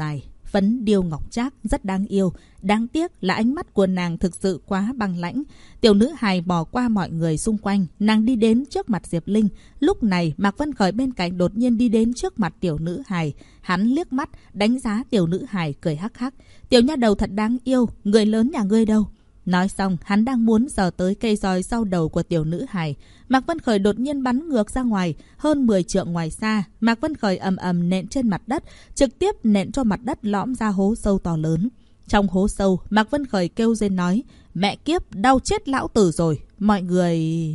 phấn điêu ngọc trác, rất đáng yêu. Đáng tiếc là ánh mắt của nàng thực sự quá băng lãnh. Tiểu nữ hài bỏ qua mọi người xung quanh, nàng đi đến trước mặt Diệp Linh. Lúc này Mạc Vân Khởi bên cạnh đột nhiên đi đến trước mặt tiểu nữ hài. Hắn liếc mắt đánh giá tiểu nữ hài, cười hắc hắc. Tiểu nha đầu thật đáng yêu, người lớn nhà ngươi đâu? Nói xong, hắn đang muốn giở tới cây roi sau đầu của tiểu nữ hài. Mạc Vân Khởi đột nhiên bắn ngược ra ngoài, hơn 10 trượng ngoài xa. Mạc Vân Khởi ầm ầm nện trên mặt đất, trực tiếp nện cho mặt đất lõm ra hố sâu to lớn. Trong hố sâu, Mạc Vân Khởi kêu rên nói, mẹ kiếp, đau chết lão tử rồi. Mọi người...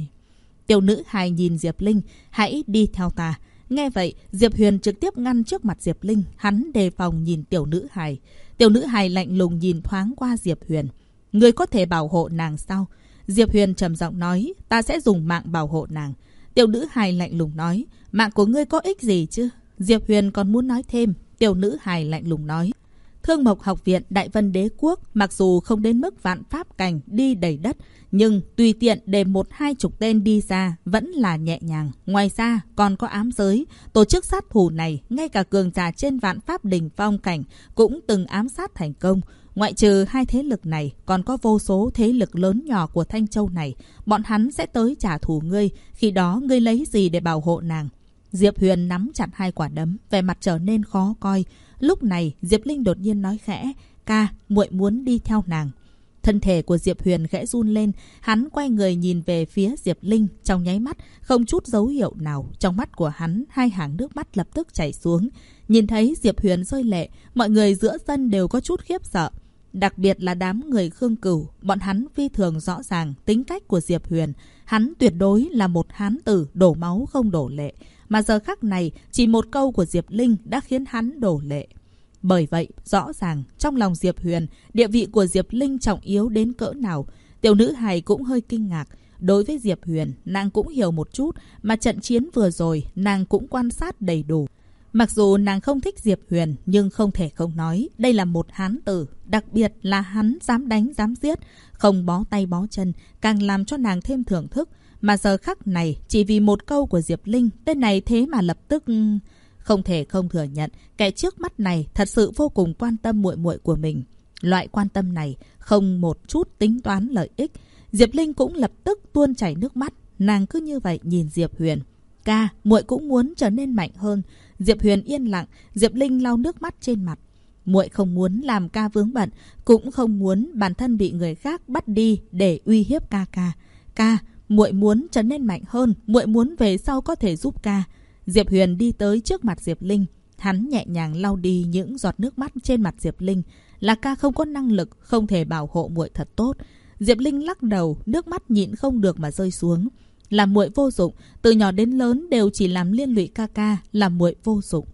Tiểu nữ hài nhìn Diệp Linh, hãy đi theo ta. Nghe vậy, Diệp Huyền trực tiếp ngăn trước mặt Diệp Linh, hắn đề phòng nhìn tiểu nữ hài. Tiểu nữ hài lạnh lùng nhìn thoáng qua Diệp Huyền. Người có thể bảo hộ nàng sao? Diệp Huyền trầm giọng nói, ta sẽ dùng mạng bảo hộ nàng. Tiểu nữ hài lạnh lùng nói, mạng của ngươi có ích gì chứ? Diệp Huyền còn muốn nói thêm. Tiểu nữ hài lạnh lùng nói, Thương Mộc Học Viện Đại Vân Đế Quốc mặc dù không đến mức vạn pháp cảnh đi đầy đất, nhưng tùy tiện để 1-20 tên đi ra vẫn là nhẹ nhàng. Ngoài ra còn có ám giới, tổ chức sát thủ này ngay cả cường giả trên vạn pháp đỉnh phong cảnh cũng từng ám sát thành công. Ngoại trừ hai thế lực này, còn có vô số thế lực lớn nhỏ của Thanh Châu này. Bọn hắn sẽ tới trả thù ngươi, khi đó ngươi lấy gì để bảo hộ nàng? Diệp Huyền nắm chặt hai quả đấm, vẻ mặt trở nên khó coi. Lúc này, Diệp Linh đột nhiên nói khẽ, ca, muội muốn đi theo nàng. Thân thể của Diệp Huyền khẽ run lên, hắn quay người nhìn về phía Diệp Linh, trong nháy mắt, không chút dấu hiệu nào. Trong mắt của hắn, hai hàng nước mắt lập tức chảy xuống. Nhìn thấy Diệp Huyền rơi lệ, mọi người giữa sân đều có chút khiếp sợ. Đặc biệt là đám người Khương Cửu, bọn hắn phi thường rõ ràng tính cách của Diệp Huyền. Hắn tuyệt đối là một hán tử đổ máu không đổ lệ. Mà giờ khắc này, chỉ một câu của Diệp Linh đã khiến hắn đổ lệ. Bởi vậy, rõ ràng, trong lòng Diệp Huyền, địa vị của Diệp Linh trọng yếu đến cỡ nào. Tiểu nữ hài cũng hơi kinh ngạc. Đối với Diệp Huyền, nàng cũng hiểu một chút, mà trận chiến vừa rồi, nàng cũng quan sát đầy đủ. Mặc dù nàng không thích Diệp Huyền, nhưng không thể không nói, đây là một hán tử. Đặc biệt là hắn dám đánh, dám giết, không bó tay bó chân, càng làm cho nàng thêm thưởng thức. Mà giờ khắc này, chỉ vì một câu của Diệp Linh, tên này thế mà lập tức... Không thể không thừa nhận, kẻ trước mắt này thật sự vô cùng quan tâm muội muội của mình. Loại quan tâm này không một chút tính toán lợi ích. Diệp Linh cũng lập tức tuôn chảy nước mắt. Nàng cứ như vậy nhìn Diệp Huyền. Ca, muội cũng muốn trở nên mạnh hơn. Diệp Huyền yên lặng, Diệp Linh lau nước mắt trên mặt. Muội không muốn làm ca vướng bận, cũng không muốn bản thân bị người khác bắt đi để uy hiếp ca ca. Ca, muội muốn trở nên mạnh hơn, muội muốn về sau có thể giúp ca. Diệp Huyền đi tới trước mặt Diệp Linh. Hắn nhẹ nhàng lau đi những giọt nước mắt trên mặt Diệp Linh. Là ca không có năng lực, không thể bảo hộ muội thật tốt. Diệp Linh lắc đầu, nước mắt nhịn không được mà rơi xuống. Làm muội vô dụng, từ nhỏ đến lớn đều chỉ làm liên lụy ca ca, làm muội vô dụng.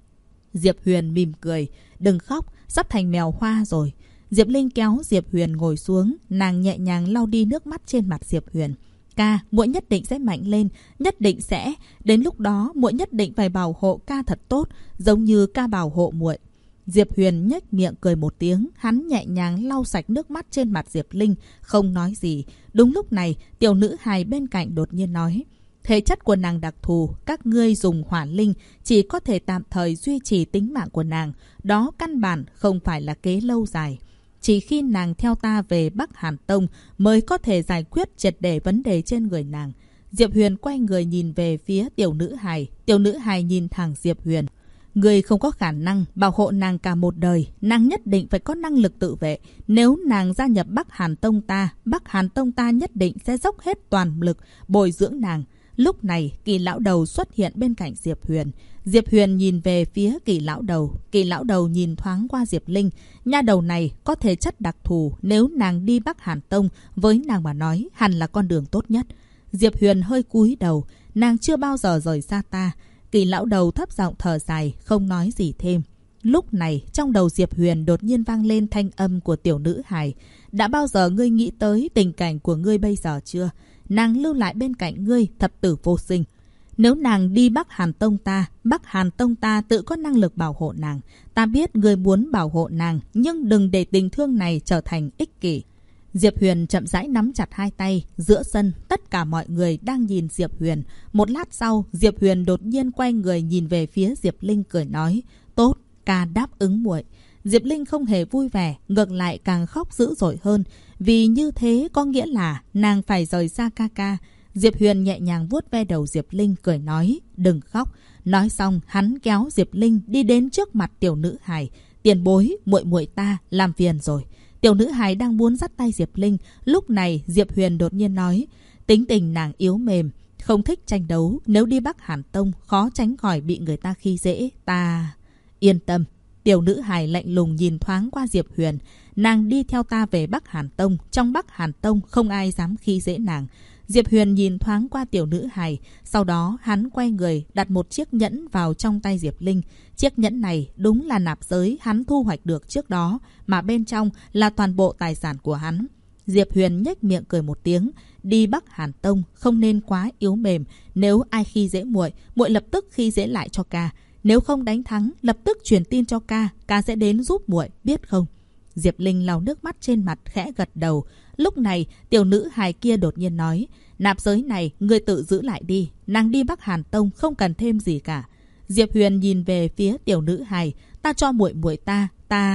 Diệp Huyền mỉm cười, đừng khóc, sắp thành mèo hoa rồi. Diệp Linh kéo Diệp Huyền ngồi xuống, nàng nhẹ nhàng lau đi nước mắt trên mặt Diệp Huyền. Ca, muội nhất định sẽ mạnh lên, nhất định sẽ. Đến lúc đó, muội nhất định phải bảo hộ ca thật tốt, giống như ca bảo hộ muội. Diệp Huyền nhếch miệng cười một tiếng, hắn nhẹ nhàng lau sạch nước mắt trên mặt Diệp Linh, không nói gì. Đúng lúc này, tiểu nữ hài bên cạnh đột nhiên nói, thể chất của nàng đặc thù, các ngươi dùng hỏa linh chỉ có thể tạm thời duy trì tính mạng của nàng, đó căn bản không phải là kế lâu dài. Chỉ khi nàng theo ta về Bắc Hàn Tông mới có thể giải quyết triệt để vấn đề trên người nàng. Diệp Huyền quay người nhìn về phía tiểu nữ hài nhìn thẳng Diệp Huyền. Người không có khả năng bảo hộ nàng cả một đời, nàng nhất định phải có năng lực tự vệ. Nếu nàng gia nhập Bắc Hàn Tông ta nhất định sẽ dốc hết toàn lực bồi dưỡng nàng. Lúc này, Kỳ lão đầu xuất hiện bên cạnh Diệp Huyền. Diệp Huyền nhìn về phía Kỳ lão đầu nhìn thoáng qua Diệp Linh. Nha đầu này có thể chất đặc thù, nếu nàng đi Bắc Hàn Tông, với nàng mà nói hẳn là con đường tốt nhất. Diệp Huyền hơi cúi đầu, nàng chưa bao giờ rời xa ta. Kỳ lão đầu thấp giọng thở dài, không nói gì thêm. Lúc này, trong đầu Diệp Huyền đột nhiên vang lên thanh âm của tiểu nữ hài. Đã bao giờ ngươi nghĩ tới tình cảnh của ngươi bây giờ chưa? Nàng lưu lại bên cạnh ngươi, thập tử vô sinh. Nếu nàng đi Bắc Hàn Tông ta tự có năng lực bảo hộ nàng. Ta biết ngươi muốn bảo hộ nàng, nhưng đừng để tình thương này trở thành ích kỷ. Diệp Huyền chậm rãi nắm chặt hai tay. Giữa sân, tất cả mọi người đang nhìn Diệp Huyền. Một lát sau, Diệp Huyền đột nhiên quay người nhìn về phía Diệp Linh cười nói, tốt, ca đáp ứng muội. Diệp Linh không hề vui vẻ, ngược lại càng khóc dữ dội hơn. Vì như thế có nghĩa là nàng phải rời xa ca ca. Diệp Huyền nhẹ nhàng vuốt ve đầu Diệp Linh cười nói, đừng khóc. Nói xong hắn kéo Diệp Linh đi đến trước mặt tiểu nữ hài. Tiền bối, muội muội ta làm phiền rồi. Tiểu nữ hài đang muốn dắt tay Diệp Linh. Lúc này Diệp Huyền đột nhiên nói, tính tình nàng yếu mềm, không thích tranh đấu. Nếu đi Bắc Hàn Tông khó tránh khỏi bị người ta khi dễ. Ta yên tâm. Tiểu nữ hài lạnh lùng nhìn thoáng qua Diệp Huyền. Nàng đi theo ta về Bắc Hàn Tông. Trong Bắc Hàn Tông không ai dám khi dễ nàng. Diệp Huyền nhìn thoáng qua tiểu nữ hài. Sau đó hắn quay người đặt một chiếc nhẫn vào trong tay Diệp Linh. Chiếc nhẫn này đúng là nạp giới hắn thu hoạch được trước đó. Mà bên trong là toàn bộ tài sản của hắn. Diệp Huyền nhếch miệng cười một tiếng. Đi Bắc Hàn Tông không nên quá yếu mềm. Nếu ai khi dễ muội, muội lập tức khi dễ lại cho ca. Nếu không đánh thắng, lập tức truyền tin cho ca. Ca sẽ đến giúp muội, biết không? Diệp Linh lau nước mắt trên mặt khẽ gật đầu. Lúc này tiểu nữ hài kia đột nhiên nói, nạp giới này ngươi tự giữ lại đi. Nàng đi Bắc Hàn Tông không cần thêm gì cả. Diệp Huyền nhìn về phía tiểu nữ hài. Ta cho muội muội ta.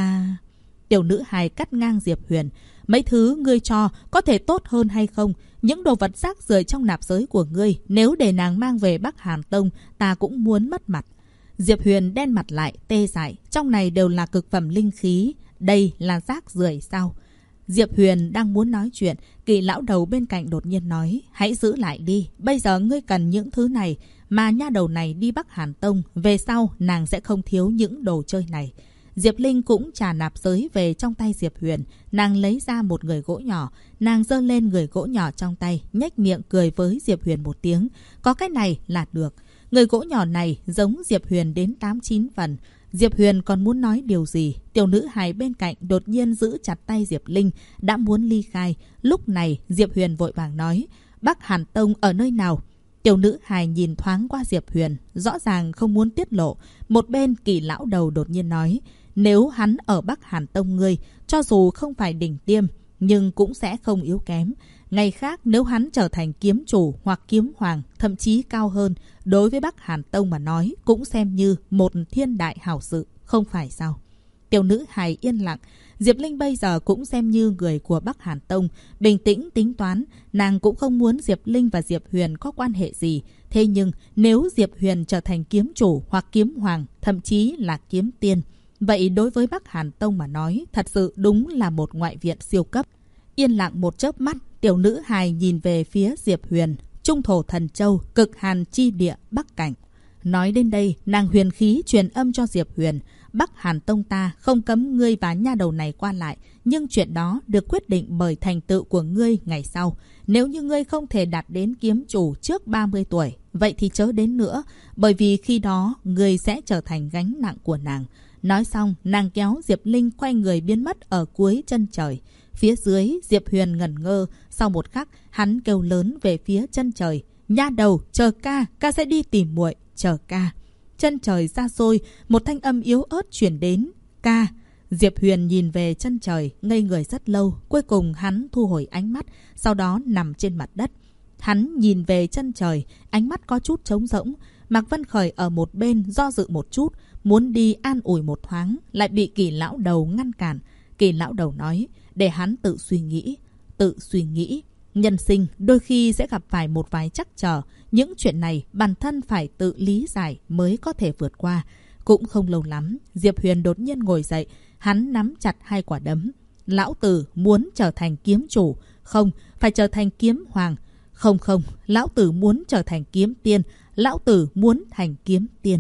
Tiểu nữ hài cắt ngang Diệp Huyền. Mấy thứ ngươi cho có thể tốt hơn hay không? Những đồ vật rác rưởi trong nạp giới của ngươi, nếu để nàng mang về Bắc Hàn Tông, ta cũng muốn mất mặt. Diệp Huyền đen mặt lại, tê dại. Trong này đều là cực phẩm linh khí. Đây là rác rưởi sao? Diệp Huyền đang muốn nói chuyện, Kỳ lão đầu bên cạnh đột nhiên nói, hãy giữ lại đi. Bây giờ ngươi cần những thứ này, mà nha đầu này đi Bắc Hàn Tông. Về sau, nàng sẽ không thiếu những đồ chơi này. Diệp Linh cũng trả nạp giới về trong tay Diệp Huyền. Nàng lấy ra một người gỗ nhỏ. Nàng giơ lên người gỗ nhỏ trong tay, nhếch miệng cười với Diệp Huyền một tiếng. Có cái này là được. Người gỗ nhỏ này giống Diệp Huyền đến 8-9 phần. Diệp Huyền còn muốn nói điều gì. Tiểu nữ hài bên cạnh đột nhiên giữ chặt tay Diệp Linh, đã muốn ly khai. Lúc này Diệp Huyền vội vàng nói, Bắc Hàn Tông ở nơi nào? Tiểu nữ hài nhìn thoáng qua Diệp Huyền, rõ ràng không muốn tiết lộ. Một bên Kỳ lão đầu đột nhiên nói, nếu hắn ở Bắc Hàn Tông ngươi, cho dù không phải đỉnh tiêm, nhưng cũng sẽ không yếu kém. Ngày khác nếu hắn trở thành kiếm chủ hoặc kiếm hoàng, thậm chí cao hơn, đối với Bắc Hàn Tông mà nói cũng xem như một thiên đại hảo sự, không phải sao? Tiểu nữ hài yên lặng. Diệp Linh bây giờ cũng xem như người của Bắc Hàn Tông, bình tĩnh tính toán. Nàng cũng không muốn Diệp Linh và Diệp Huyền có quan hệ gì. Thế nhưng nếu Diệp Huyền trở thành kiếm chủ hoặc kiếm hoàng, thậm chí là kiếm tiên, vậy đối với Bắc Hàn Tông mà nói, thật sự đúng là một ngoại viện siêu cấp. Yên lặng một chớp mắt, tiểu nữ hài nhìn về phía Diệp Huyền. Trung thổ thần châu, cực hàn chi địa, Bắc Cảnh. Nói đến đây, nàng huyền khí truyền âm cho Diệp Huyền. Bắc Hàn Tông ta không cấm ngươi và nha đầu này qua lại, nhưng chuyện đó được quyết định bởi thành tựu của ngươi ngày sau. Nếu như ngươi không thể đạt đến kiếm chủ trước 30 tuổi, vậy thì chớ đến nữa, bởi vì khi đó ngươi sẽ trở thành gánh nặng của nàng. Nói xong, nàng kéo Diệp Linh quay người biến mất ở cuối chân trời. Phía dưới, Diệp Huyền ngẩn ngơ. Sau một khắc, hắn kêu lớn về phía chân trời. Nha đầu, chờ ca, ca sẽ đi tìm muội, chờ ca. Chân trời xa xôi, một thanh âm yếu ớt chuyển đến. Ca. Diệp Huyền nhìn về chân trời, ngây người rất lâu. Cuối cùng hắn thu hồi ánh mắt, sau đó nằm trên mặt đất. Hắn nhìn về chân trời, ánh mắt có chút trống rỗng. Mạc Vân Khởi ở một bên do dự một chút, muốn đi an ủi một thoáng, lại bị Kỳ lão đầu ngăn cản. Kỳ lão đầu nói, để hắn tự suy nghĩ. Tự suy nghĩ. Nhân sinh đôi khi sẽ gặp phải một vài trắc trở. Những chuyện này bản thân phải tự lý giải mới có thể vượt qua. Cũng không lâu lắm, Diệp Huyền đột nhiên ngồi dậy. Hắn nắm chặt hai quả đấm. Lão tử muốn trở thành kiếm chủ. Không, phải trở thành kiếm hoàng. Không, lão tử muốn trở thành kiếm tiên. Lão tử muốn thành kiếm tiên.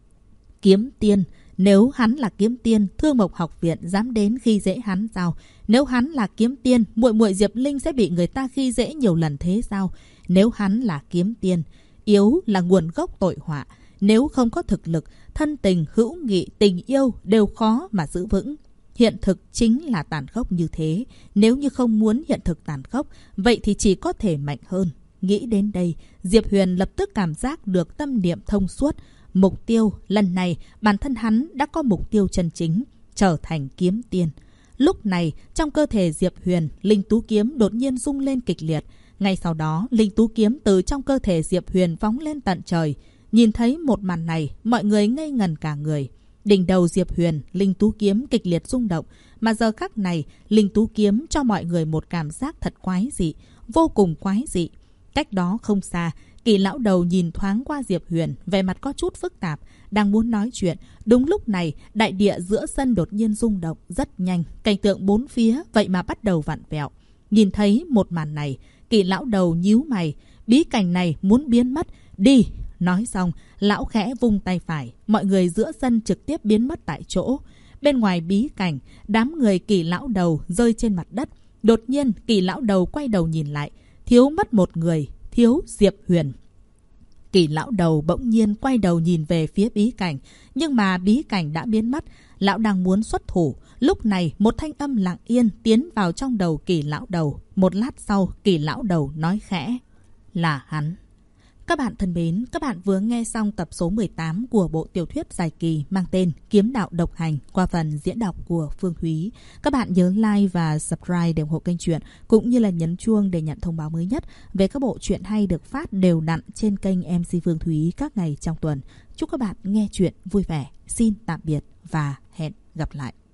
Kiếm tiên. Nếu hắn là kiếm tiên, Thương Mộc học viện dám đến khi dễ hắn sao? Nếu hắn là kiếm tiên, muội muội Diệp Linh sẽ bị người ta khi dễ nhiều lần thế sao? Nếu hắn là kiếm tiên, yếu là nguồn gốc tội họa. Nếu không có thực lực, thân tình, hữu nghị, tình yêu đều khó mà giữ vững. Hiện thực chính là tàn khốc như thế. Nếu như không muốn hiện thực tàn khốc, vậy thì chỉ có thể mạnh hơn. Nghĩ đến đây, Diệp Huyền lập tức cảm giác được tâm niệm thông suốt. Mục tiêu, lần này bản thân hắn đã có mục tiêu chân chính, trở thành kiếm tiên. Lúc này, trong cơ thể Diệp Huyền, linh tú kiếm đột nhiên rung lên kịch liệt. Ngay sau đó, linh tú kiếm từ trong cơ thể Diệp Huyền phóng lên tận trời. Nhìn thấy một màn này, mọi người ngây ngẩn cả người. Đỉnh đầu Diệp Huyền, linh tú kiếm kịch liệt rung động. Mà giờ khắc này, linh tú kiếm cho mọi người một cảm giác thật quái dị, vô cùng quái dị. Cách đó không xa, Kỳ lão đầu nhìn thoáng qua Diệp Huyền, vẻ mặt có chút phức tạp, đang muốn nói chuyện. Đúng lúc này, đại địa giữa sân đột nhiên rung động rất nhanh, cảnh tượng bốn phía vậy mà bắt đầu vặn vẹo. Nhìn thấy một màn này, Kỳ lão đầu nhíu mày, bí cảnh này muốn biến mất, đi. Nói xong, lão khẽ vung tay phải, mọi người giữa sân trực tiếp biến mất tại chỗ. Bên ngoài bí cảnh, đám người Kỳ lão đầu rơi trên mặt đất. Đột nhiên, Kỳ lão đầu quay đầu nhìn lại, thiếu mất một người, thiếu Diệp Huyền. Kỳ lão đầu bỗng nhiên quay đầu nhìn về phía bí cảnh, nhưng mà bí cảnh đã biến mất. Lão đang muốn xuất thủ, lúc này một thanh âm lặng yên tiến vào trong đầu Kỳ lão đầu. Một lát sau, Kỳ lão đầu nói khẽ, là hắn. Các bạn thân mến, các bạn vừa nghe xong tập số 18 của bộ tiểu thuyết dài kỳ mang tên Kiếm đạo độc hành qua phần diễn đọc của Phương Thúy. Các bạn nhớ like và subscribe để ủng hộ kênh truyện, cũng như là nhấn chuông để nhận thông báo mới nhất về các bộ truyện hay được phát đều đặn trên kênh MC Phương Thúy các ngày trong tuần. Chúc các bạn nghe truyện vui vẻ. Xin tạm biệt và hẹn gặp lại.